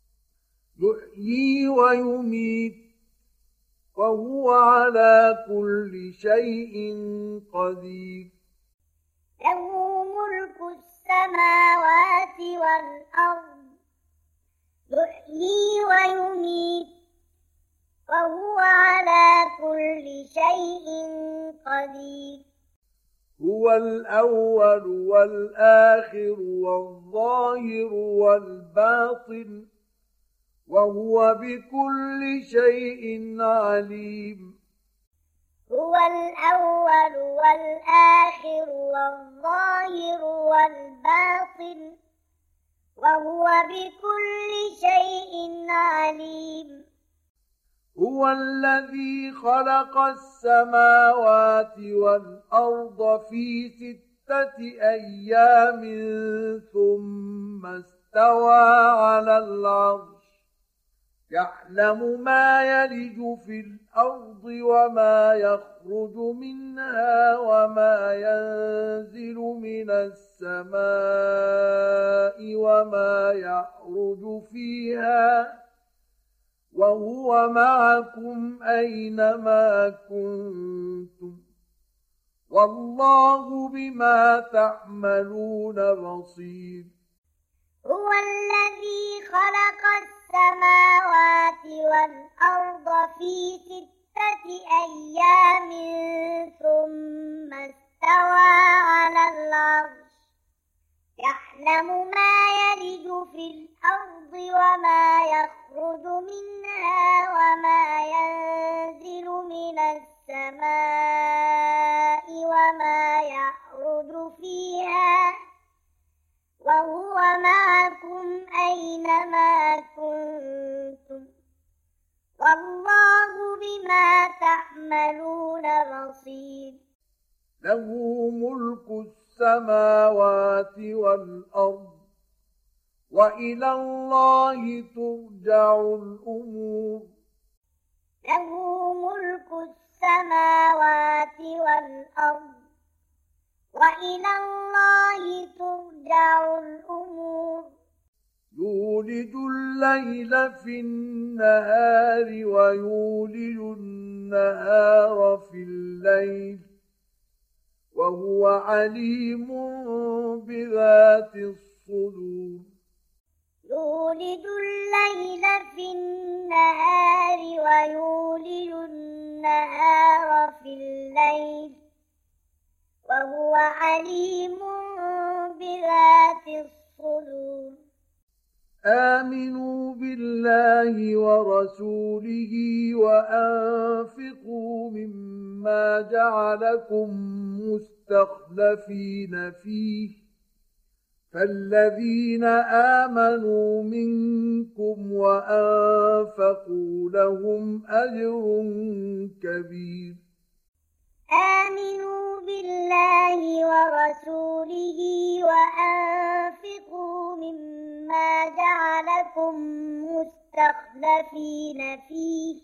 [SPEAKER 1] يحيي ويميت وهو على كل شيء قدير.
[SPEAKER 2] له ملك السماوات والأرض يحيي ويميت وهو على كل شيء قدير.
[SPEAKER 1] هو الأول والآخر والظاهر والباطن وهو بكل شيء عليم.
[SPEAKER 2] هو الأول والآخر والظاهر والباطن وهو بكل شيء عليم.
[SPEAKER 1] هو الذي خلق السماوات والأرض في ستة أيام ثم استوى على العرش يعلم ما يلج في الأرض وما يخرج منها وما ينزل من السماء وما يعرج فيها وهو معكم أينما كنتم والله بما تعملون بصير.
[SPEAKER 2] هو الذي خلق السماوات والأرض في ستة أيام ثم استوى على العرش يعلم ما يلج في الأرض وما يخرج منها وما ينزل من السماء وما يعرج فيها وهو معكم أينما كنتم والله بما تعملون بصير.
[SPEAKER 1] له ملك السماوات والأرض وإلى الله ترجع الأمور.
[SPEAKER 2] له ملك السماوات والأرض وإلى الله ترجع الأمور.
[SPEAKER 1] يولج الليل في النهار ويولج النهار في الليل وهو عليم بذات الصدور.
[SPEAKER 2] يولج الليل في النهار ويولج النهار في الليل وهو عليم بذات الصدور.
[SPEAKER 1] آمنوا بالله ورسوله وأنفقوا مما جعلكم مستخلفين فيه فالذين آمنوا منكم وأنفقوا لهم أجر كبير.
[SPEAKER 2] آمنوا بالله ورسوله وأنفقوا مما جعلكم مستخلفين فيه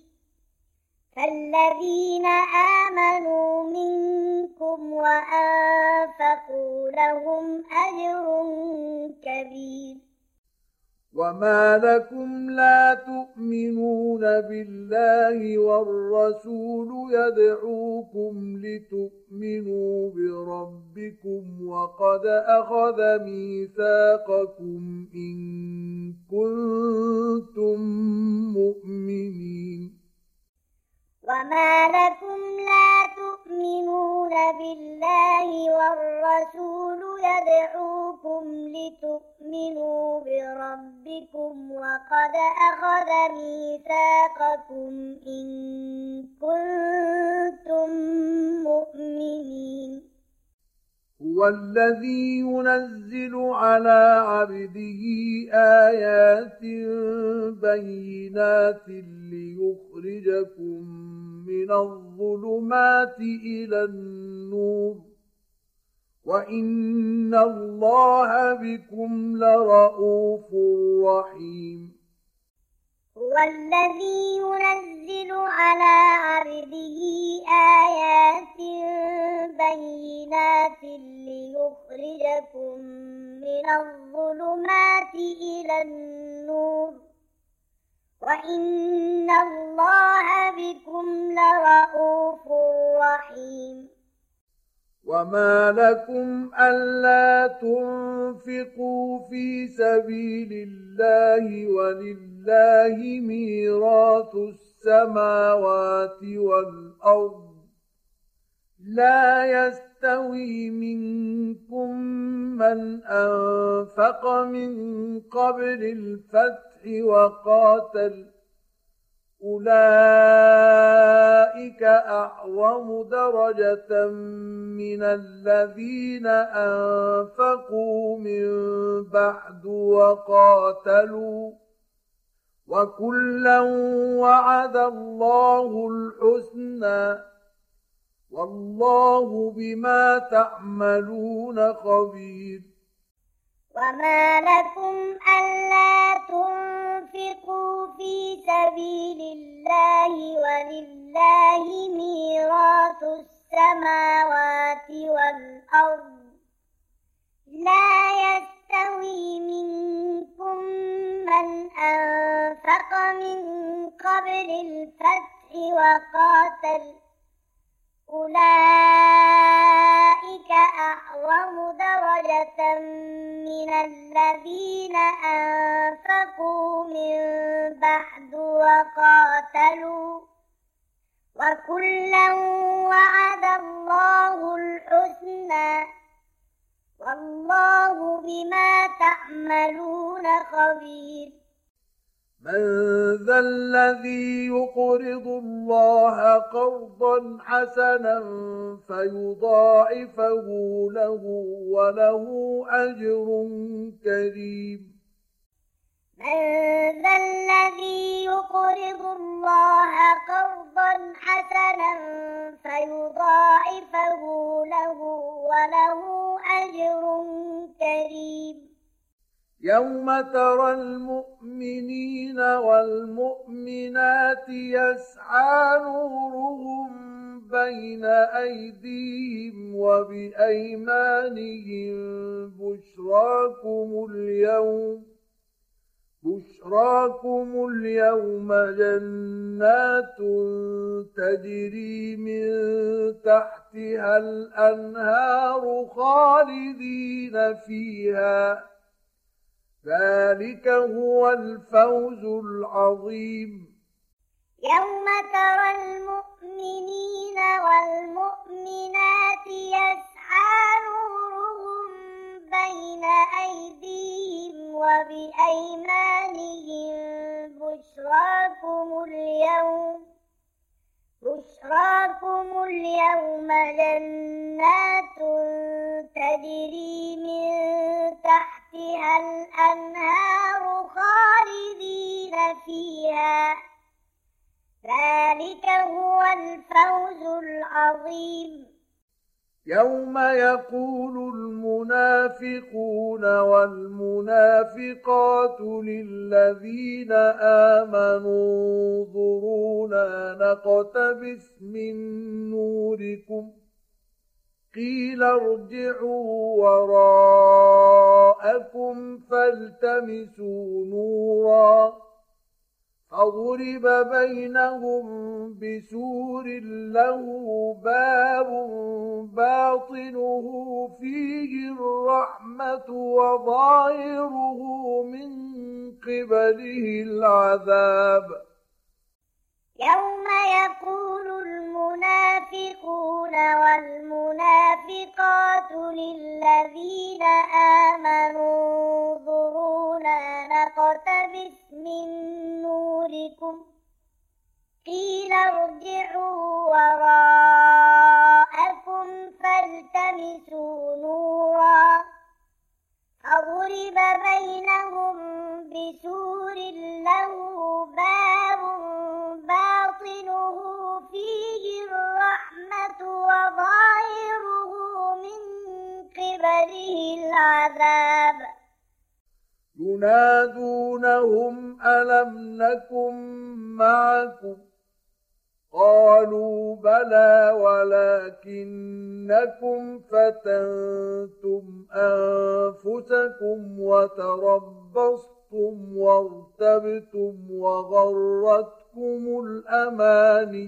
[SPEAKER 2] فالذين آمنوا منكم وأنفقوا لهم أجر كبير.
[SPEAKER 1] وما لكم لا تؤمنون بالله والرسول يدعوكم لتؤمنوا بربكم وقد أخذ ميثاقكم إن كنتم مؤمنين.
[SPEAKER 2] وما لكم لا تؤمنون بالله والرسول يدعوكم لتؤمنوا بربكم وقد أخذ ميثاقكم إن كنتم مؤمنين
[SPEAKER 1] هو الذي ينزل على عبده آيات بينات ليخرجكم من الظلمات إلى النور وإن الله بكم لرءوف رحيم
[SPEAKER 2] هو الذي ينزل على عبده آيات بينات ليخرجكم من الظلمات إلى النور وإن الله بكم لرءوف رحيم
[SPEAKER 1] وما لكم ألا تنفقوا في سبيل الله ولله ميراث السماوات والأرض لا يستوي منكم من أنفق من قبل الفتح وقاتل أولئك أعظم درجة من الذين أنفقوا من بعد وقاتلوا وكلا وعد الله الحسنى والله بما تعملون خبير
[SPEAKER 2] وما لكم ألا تنفقوا في سبيل الله ولله ميراث السماوات والأرض لا يستوي منكم من أنفق من قبل الفتح وقاتل أولئك أعظم درجة من الذين أنفقوا من بعد وقاتلوا وكلا وعد الله الحسنى والله بما تعملون خبير
[SPEAKER 1] من ذا الذي يقرض الله قرضا حسنا فيضاعفه له وله أجر كريم
[SPEAKER 2] من ذا الذي يقرض الله قرضا حسنا فيضاعفه له وله أجر كريم
[SPEAKER 1] يوم ترى المؤمنين والمؤمنات يسعى نورهم بين أيديهم وبأيمانهم بشراكم اليوم بشراكم اليوم جنات تجري من تحتها الأنهار خالدين فيها ذلك هو الفوز العظيم
[SPEAKER 2] يوم ترى المؤمنين والمؤمنات يسعى نورهم بين أيديهم وبأيمانهم بشراكم اليوم بشراكم اليوم جنات تجري من تحتها الأنهار خالدين فيها ذلك هو الفوز العظيم
[SPEAKER 1] يوم يقول المنافقون والمنافقات للذين آمنوا انظرونا نقتبس من نوركم قيل ارجعوا وراءكم فالتمسوا نورا فضرب بينهم بسور له باب باطنه فيه الرحمة وظاهره من قبله العذاب
[SPEAKER 2] يوم يقول المنافقون والمنافقات للذين آمنوا انظرونا نقتبس من نوركم قيل ارجعوا وراءكم فالتمسوا نورا فضرب بينهم بسور له باب باطنه فيه الرحمة وظاهره من قبله العذاب
[SPEAKER 1] ينادونهم ألم نكن معكم قالوا بلى ولكنكم فتنتم أنفسكم وتربصتم وارتبتم وغرتكم الأماني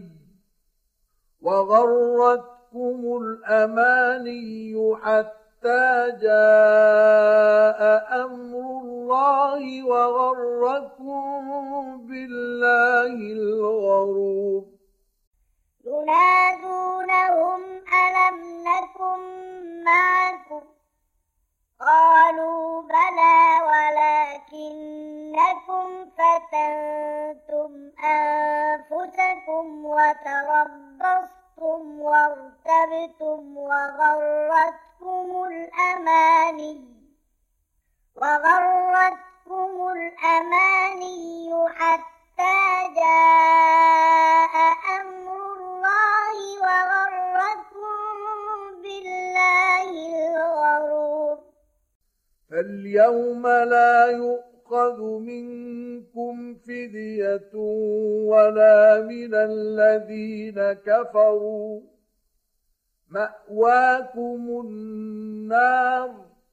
[SPEAKER 1] وغرتكم الأماني حتى جاء أمر الله وغركم بالله الغرور
[SPEAKER 2] ينادونهم ألم نكن معكم قالوا بلى ولكنكم فتنتم أنفسكم وتربصتم وارتبتم وغرتكم الأماني وغرتكم الأماني حتى جاء أمر الله وغركم بالله الغرور
[SPEAKER 1] فاليوم لا يؤخذ منكم فدية ولا من الذين كفروا مأواكم النار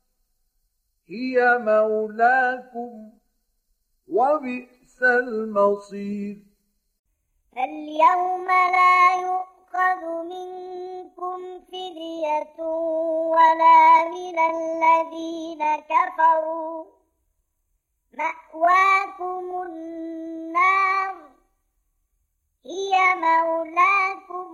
[SPEAKER 1] هي مولاكم وبئس المصير
[SPEAKER 2] فاليوم لا يؤخذ منكم فدية ولا من الذين كفروا مأواكم النار هي مولاكم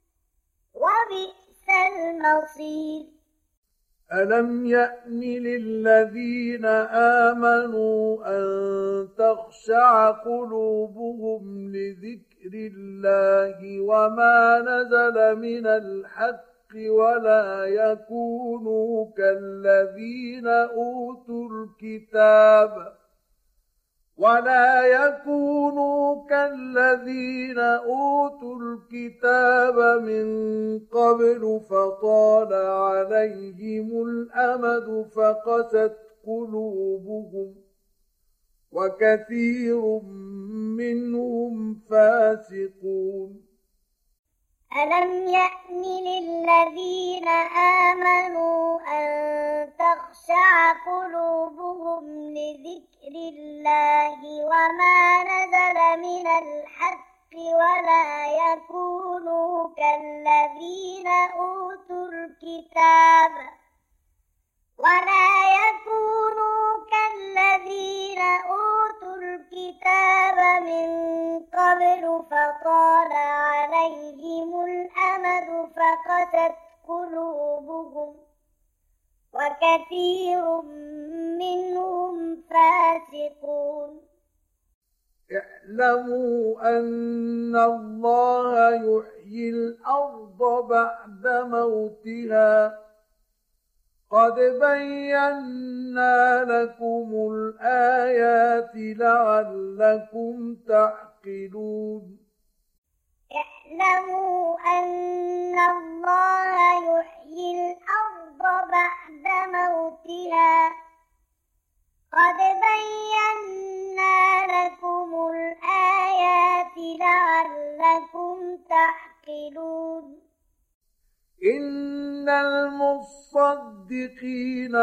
[SPEAKER 2] وبئس المصير
[SPEAKER 1] ألم يأن للذين آمنوا أن تخشع قلوبهم لذكر الله وما نزل من الحق ولا يكونوا كالذين أوتوا الكتاب ولا يكونوا كالذين أوتوا الكتاب من قبل فطال عليهم الأمد فقست قلوبهم وكثير منهم فاسقون
[SPEAKER 2] ألم يأن للذين آمنوا أن تخشع قلوبهم لذكر الله وما نزل من الحق ولا يكونوا كالذين أوتوا الكتاب ولا يكونوا كالذين أوتوا الكتاب من قبل فطال عليهم الأمد فقست قلوبهم وكثير منهم فاسقون
[SPEAKER 1] اعلموا أن الله يحيي الأرض بعد موتها قد بينا لكم الآيات لعلكم تعقلون
[SPEAKER 2] اعلموا أن الله يحيي الأرض بعد موتها قد بينا لكم الآيات لعلكم تعقلون
[SPEAKER 1] إن المصدقين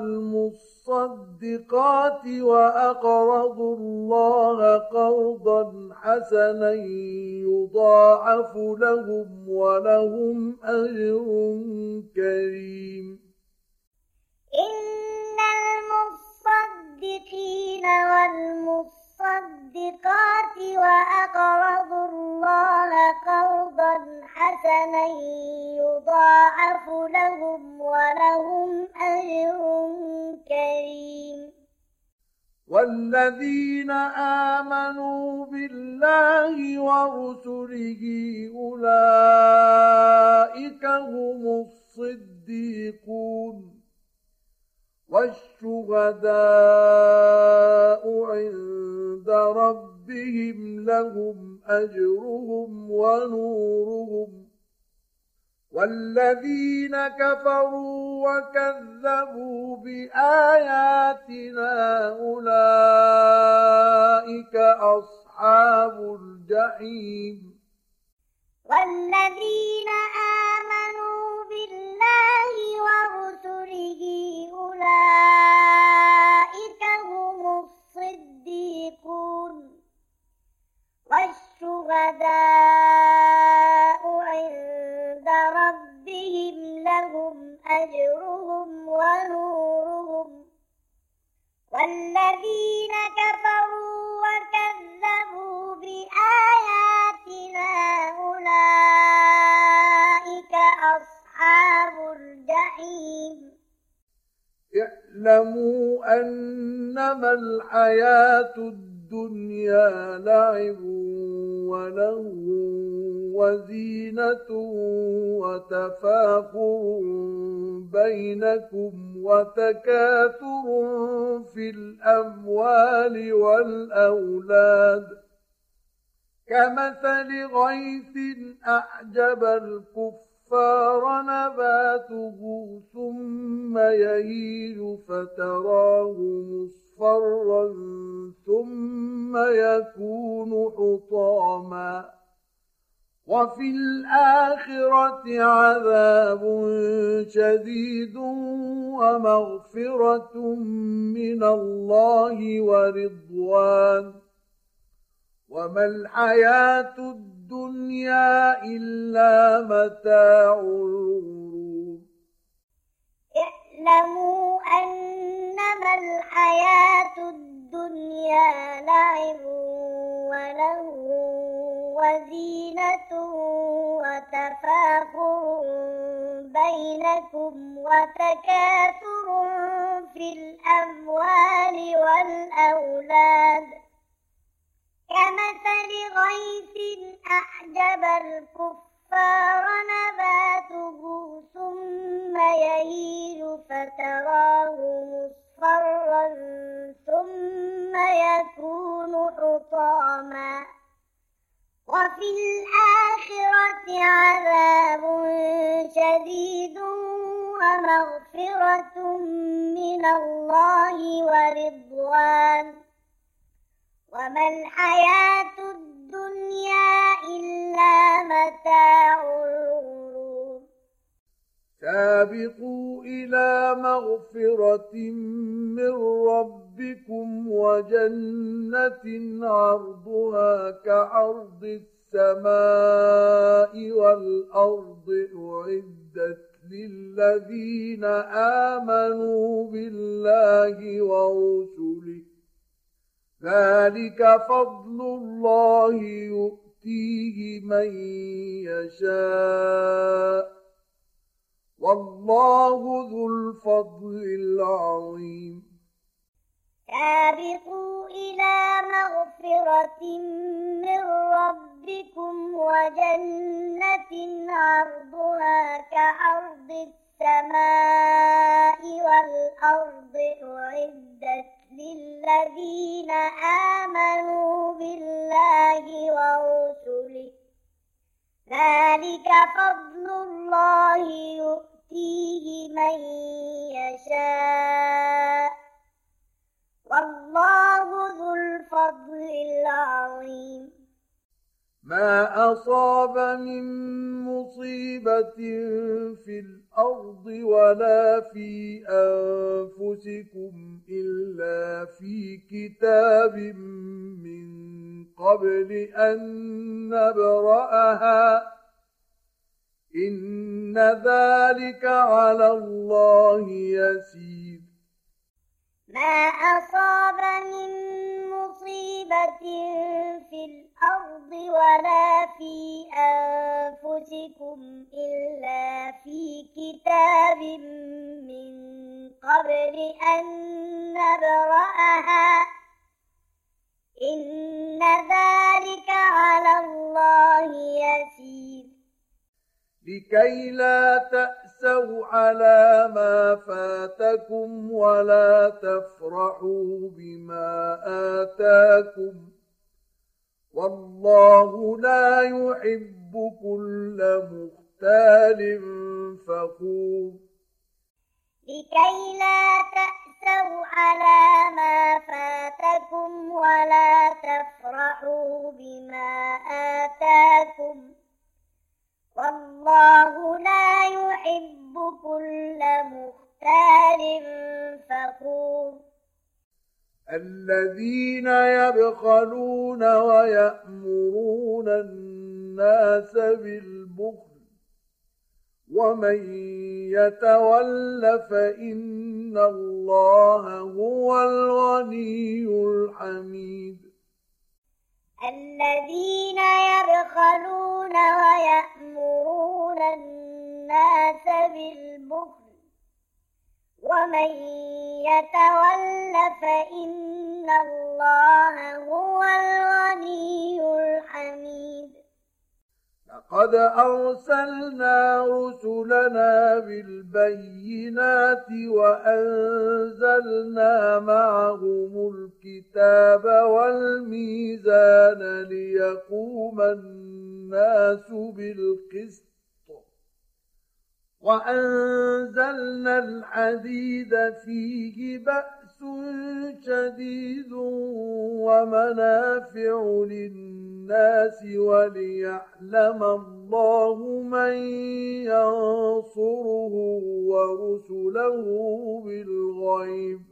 [SPEAKER 1] والمصدقات وأقرضوا الله قرضا حسنا يضاعف لهم ولهم أجر كريم
[SPEAKER 2] إن المصدقين والمصدقات وأقرضوا الله يضاعف لهم ولهم أجر كريم.
[SPEAKER 1] والذين آمنوا بالله ورسله أولئك هم الصديقون والشهداء عند ربهم لهم أجرهم ونورهم. والذين كفروا وكذبوا بآياتنا أولئك أصحاب الجحيم.
[SPEAKER 2] والذين آمنوا بالله ورسله أولئك هم الصديقون والشهداء عند ربهم لهم أجرهم ونورهم. والذين كفروا وكذبوا بآياتنا أولئك أصحاب الجحيم.
[SPEAKER 1] اعلموا أنما الحياة الدنيا لعب ولهو وزينة وتفاخر بينكم وتكاثر في الأموال والأولاد كمثل غيث أعجب الكفار نباته ثم يهيج فتراه مصفرا ثم يكون حطاما وفي الآخرة عذاب شديد ومغفرة من الله ورضوان وما الحياة الدنيا إلا متاع الغرور.
[SPEAKER 2] اعلموا أنما الحياة الدنيا لعب ولهو وزينة وتفاخر بينكم وتكاثر في الأموال والأولاد كمثل غيث أعجب الكفار نباته ثم يهيج فتراه مصفرا ثم يكون حطاما وفي الآخرة عذاب شديد ومغفرة من الله ورضوان وما الحياة الدنيا إلا متاع الغرور.
[SPEAKER 1] سابقوا إلى مغفرة من ربكم وجنة عرضها كعرض السماء والأرض أعدت للذين آمنوا بالله ورسله ذلك فضل الله يؤتيه من يشاء والله ذو الفضل العظيم.
[SPEAKER 2] سابقوا إلى مغفرة من ربكم وجنة عرضها كعرض السماء والأرض أعدت للذين آمنوا بالله ورسله ذلك فضل الله يؤتيه من يشاء والله ذو الفضل العظيم.
[SPEAKER 1] ما أصاب من مصيبة في الأرض ولا في أنفسكم إلا في كتاب من قبل أن نبرأها إن ذلك على الله يسير.
[SPEAKER 2] ما أصاب من مصيبة في الأرض ولا في أنفسكم إلا في كتاب كتاب من قبل أن نبرأها إن ذلك على الله يسير
[SPEAKER 1] لكي لا تأسوا على ما فاتكم ولا تفرحوا بما آتاكم والله لا يحب كل مختال فخور
[SPEAKER 2] لكي لا تأسوا على ما فاتكم ولا تفرحوا بما آتاكم والله لا يحب كل مختال فخور
[SPEAKER 1] الذين يبخلون ويأمرون الناس بالبخل ومن يتول فإن الله هو الغني الحميد
[SPEAKER 2] الذين يبخلون ويأمرون الناس بالبخل ومن يتول فإن الله هو الغني الحميد
[SPEAKER 1] لقد أرسلنا رسلنا بالبينات وأنزلنا معهم الكتاب والميزان ليقوم الناس بالقسط وأنزلنا الحديد فيه بأس شديد ومنافع للناس وليعلم الله من ينصره ورسله بالغيب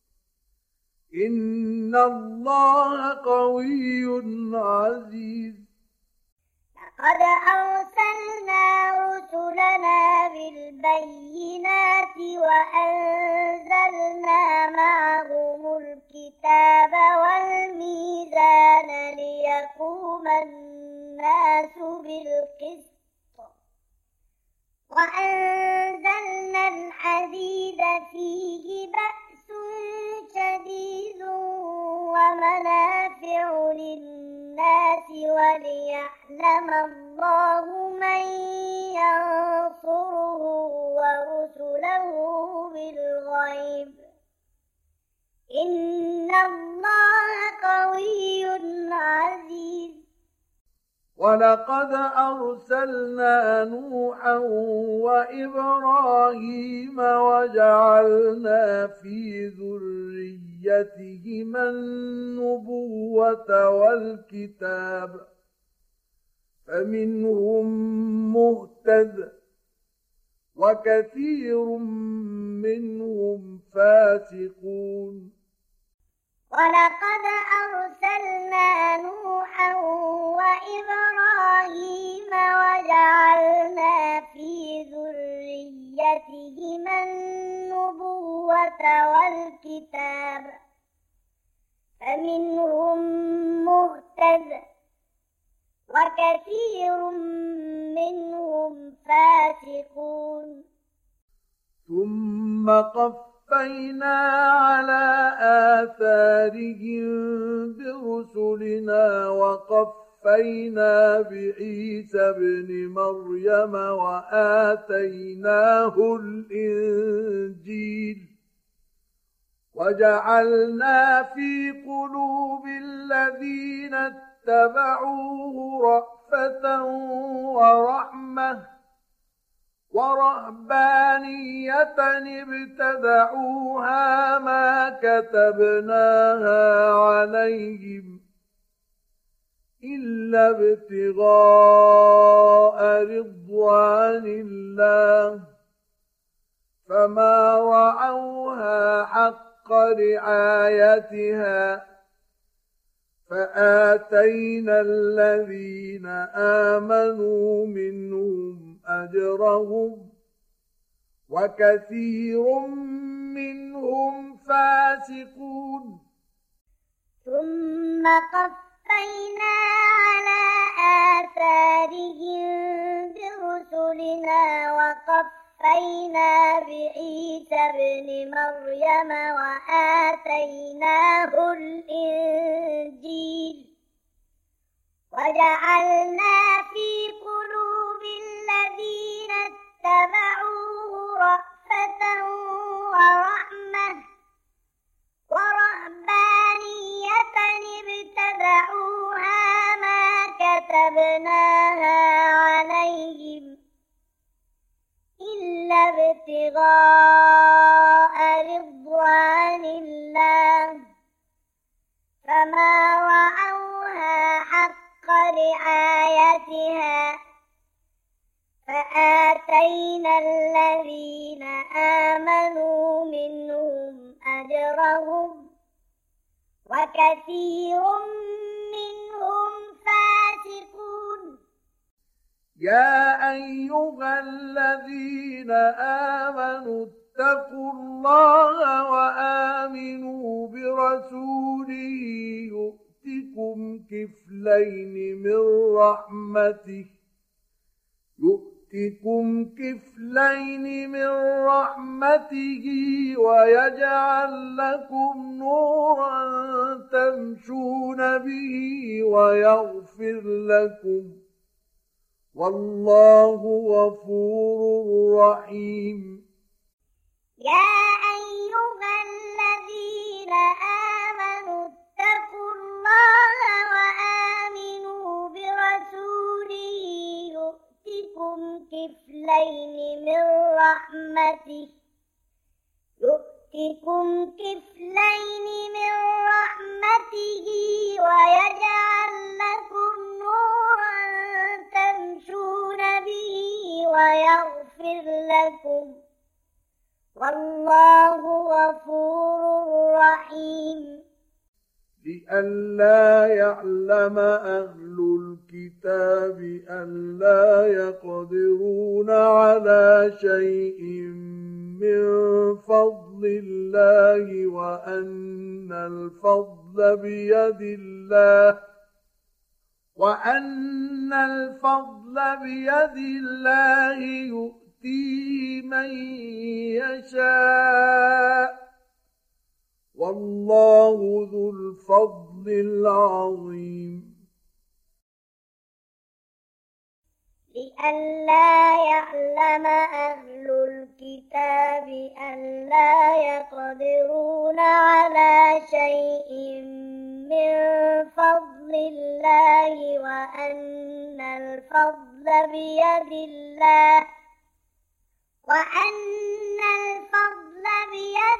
[SPEAKER 1] إن الله قوي عزيز
[SPEAKER 2] لقد أرسلنا رسلنا بالبينات وأنزلنا معهم الكتاب والميزان ليقوم الناس بالقسط وأنزلنا الحديد فيه بأس شديد ومنافع للناس وليعلم الله من ينصره ورسله بالغيب إن الله قوي عزيز
[SPEAKER 1] ولقد أرسلنا نوحا وإبراهيم وجعلنا في ذريتهما النبوة والكتاب فمنهم مهتد وكثير منهم فاسقون
[SPEAKER 2] ولقد أرسلنا نوحا وإبراهيم وجعلنا في ذريتهما النبوة والكتاب فمنهم مهتد وكثير منهم فاسقون
[SPEAKER 1] ثم قفينا على آثارهم برسلنا وقفينا بعيسى ابن مريم وآتيناه الإنجيل وجعلنا في قلوب الذين اتبعوه رأفة ورحمة ورهبانية ابتدعوها ما كتبناها عليهم إلا ابتغاء رضوان الله فما رعوها حق رعايتها فآتينا الذين آمنوا منهم أجرهم وكثير منهم فاسقون
[SPEAKER 2] ثم قفينا على آثارهم برسلنا وقفينا وقفينا بعيسى ابن مريم وآتيناه الإنجيل وجعلنا في قلوب الذين اتبعوه رأفة ورحمة ورهبانية ابتدعوها ما كتبناها عليهم إلا ابتغاء رضوان الله فما رعوها حق رعايتها فآتينا الذين آمنوا منهم أجرهم وكثير منهم فاسقون.
[SPEAKER 1] يا أيها الذين آمنوا اتقوا الله وآمنوا برسوله يؤتكم كفلين من رحمته يؤتكم كفلين من رحمته ويجعل لكم نورا تمشون به ويغفر لكم والله غفور رحيم.
[SPEAKER 2] يا أيها الذين آمنوا اتقوا الله وآمنوا برسوله يؤتكم كفلين من رحمته يؤتكم كفلين من رحمته ويجعل لكم نورا تمشون به ويغفر لكم والله غفور رحيم.
[SPEAKER 1] لئلا يعلم أهل الكتاب ألا يقدرون على شيء من فضل الله وأن الفضل بيد الله وأن الفضل بيد الله يؤتيه من يشاء والله ذو الفضل العظيم.
[SPEAKER 2] لئلا يعلم أهل الكتاب ألا يقدرون على شيء من فضل الله وأن الفضل بيد الله وأن الفضل بيد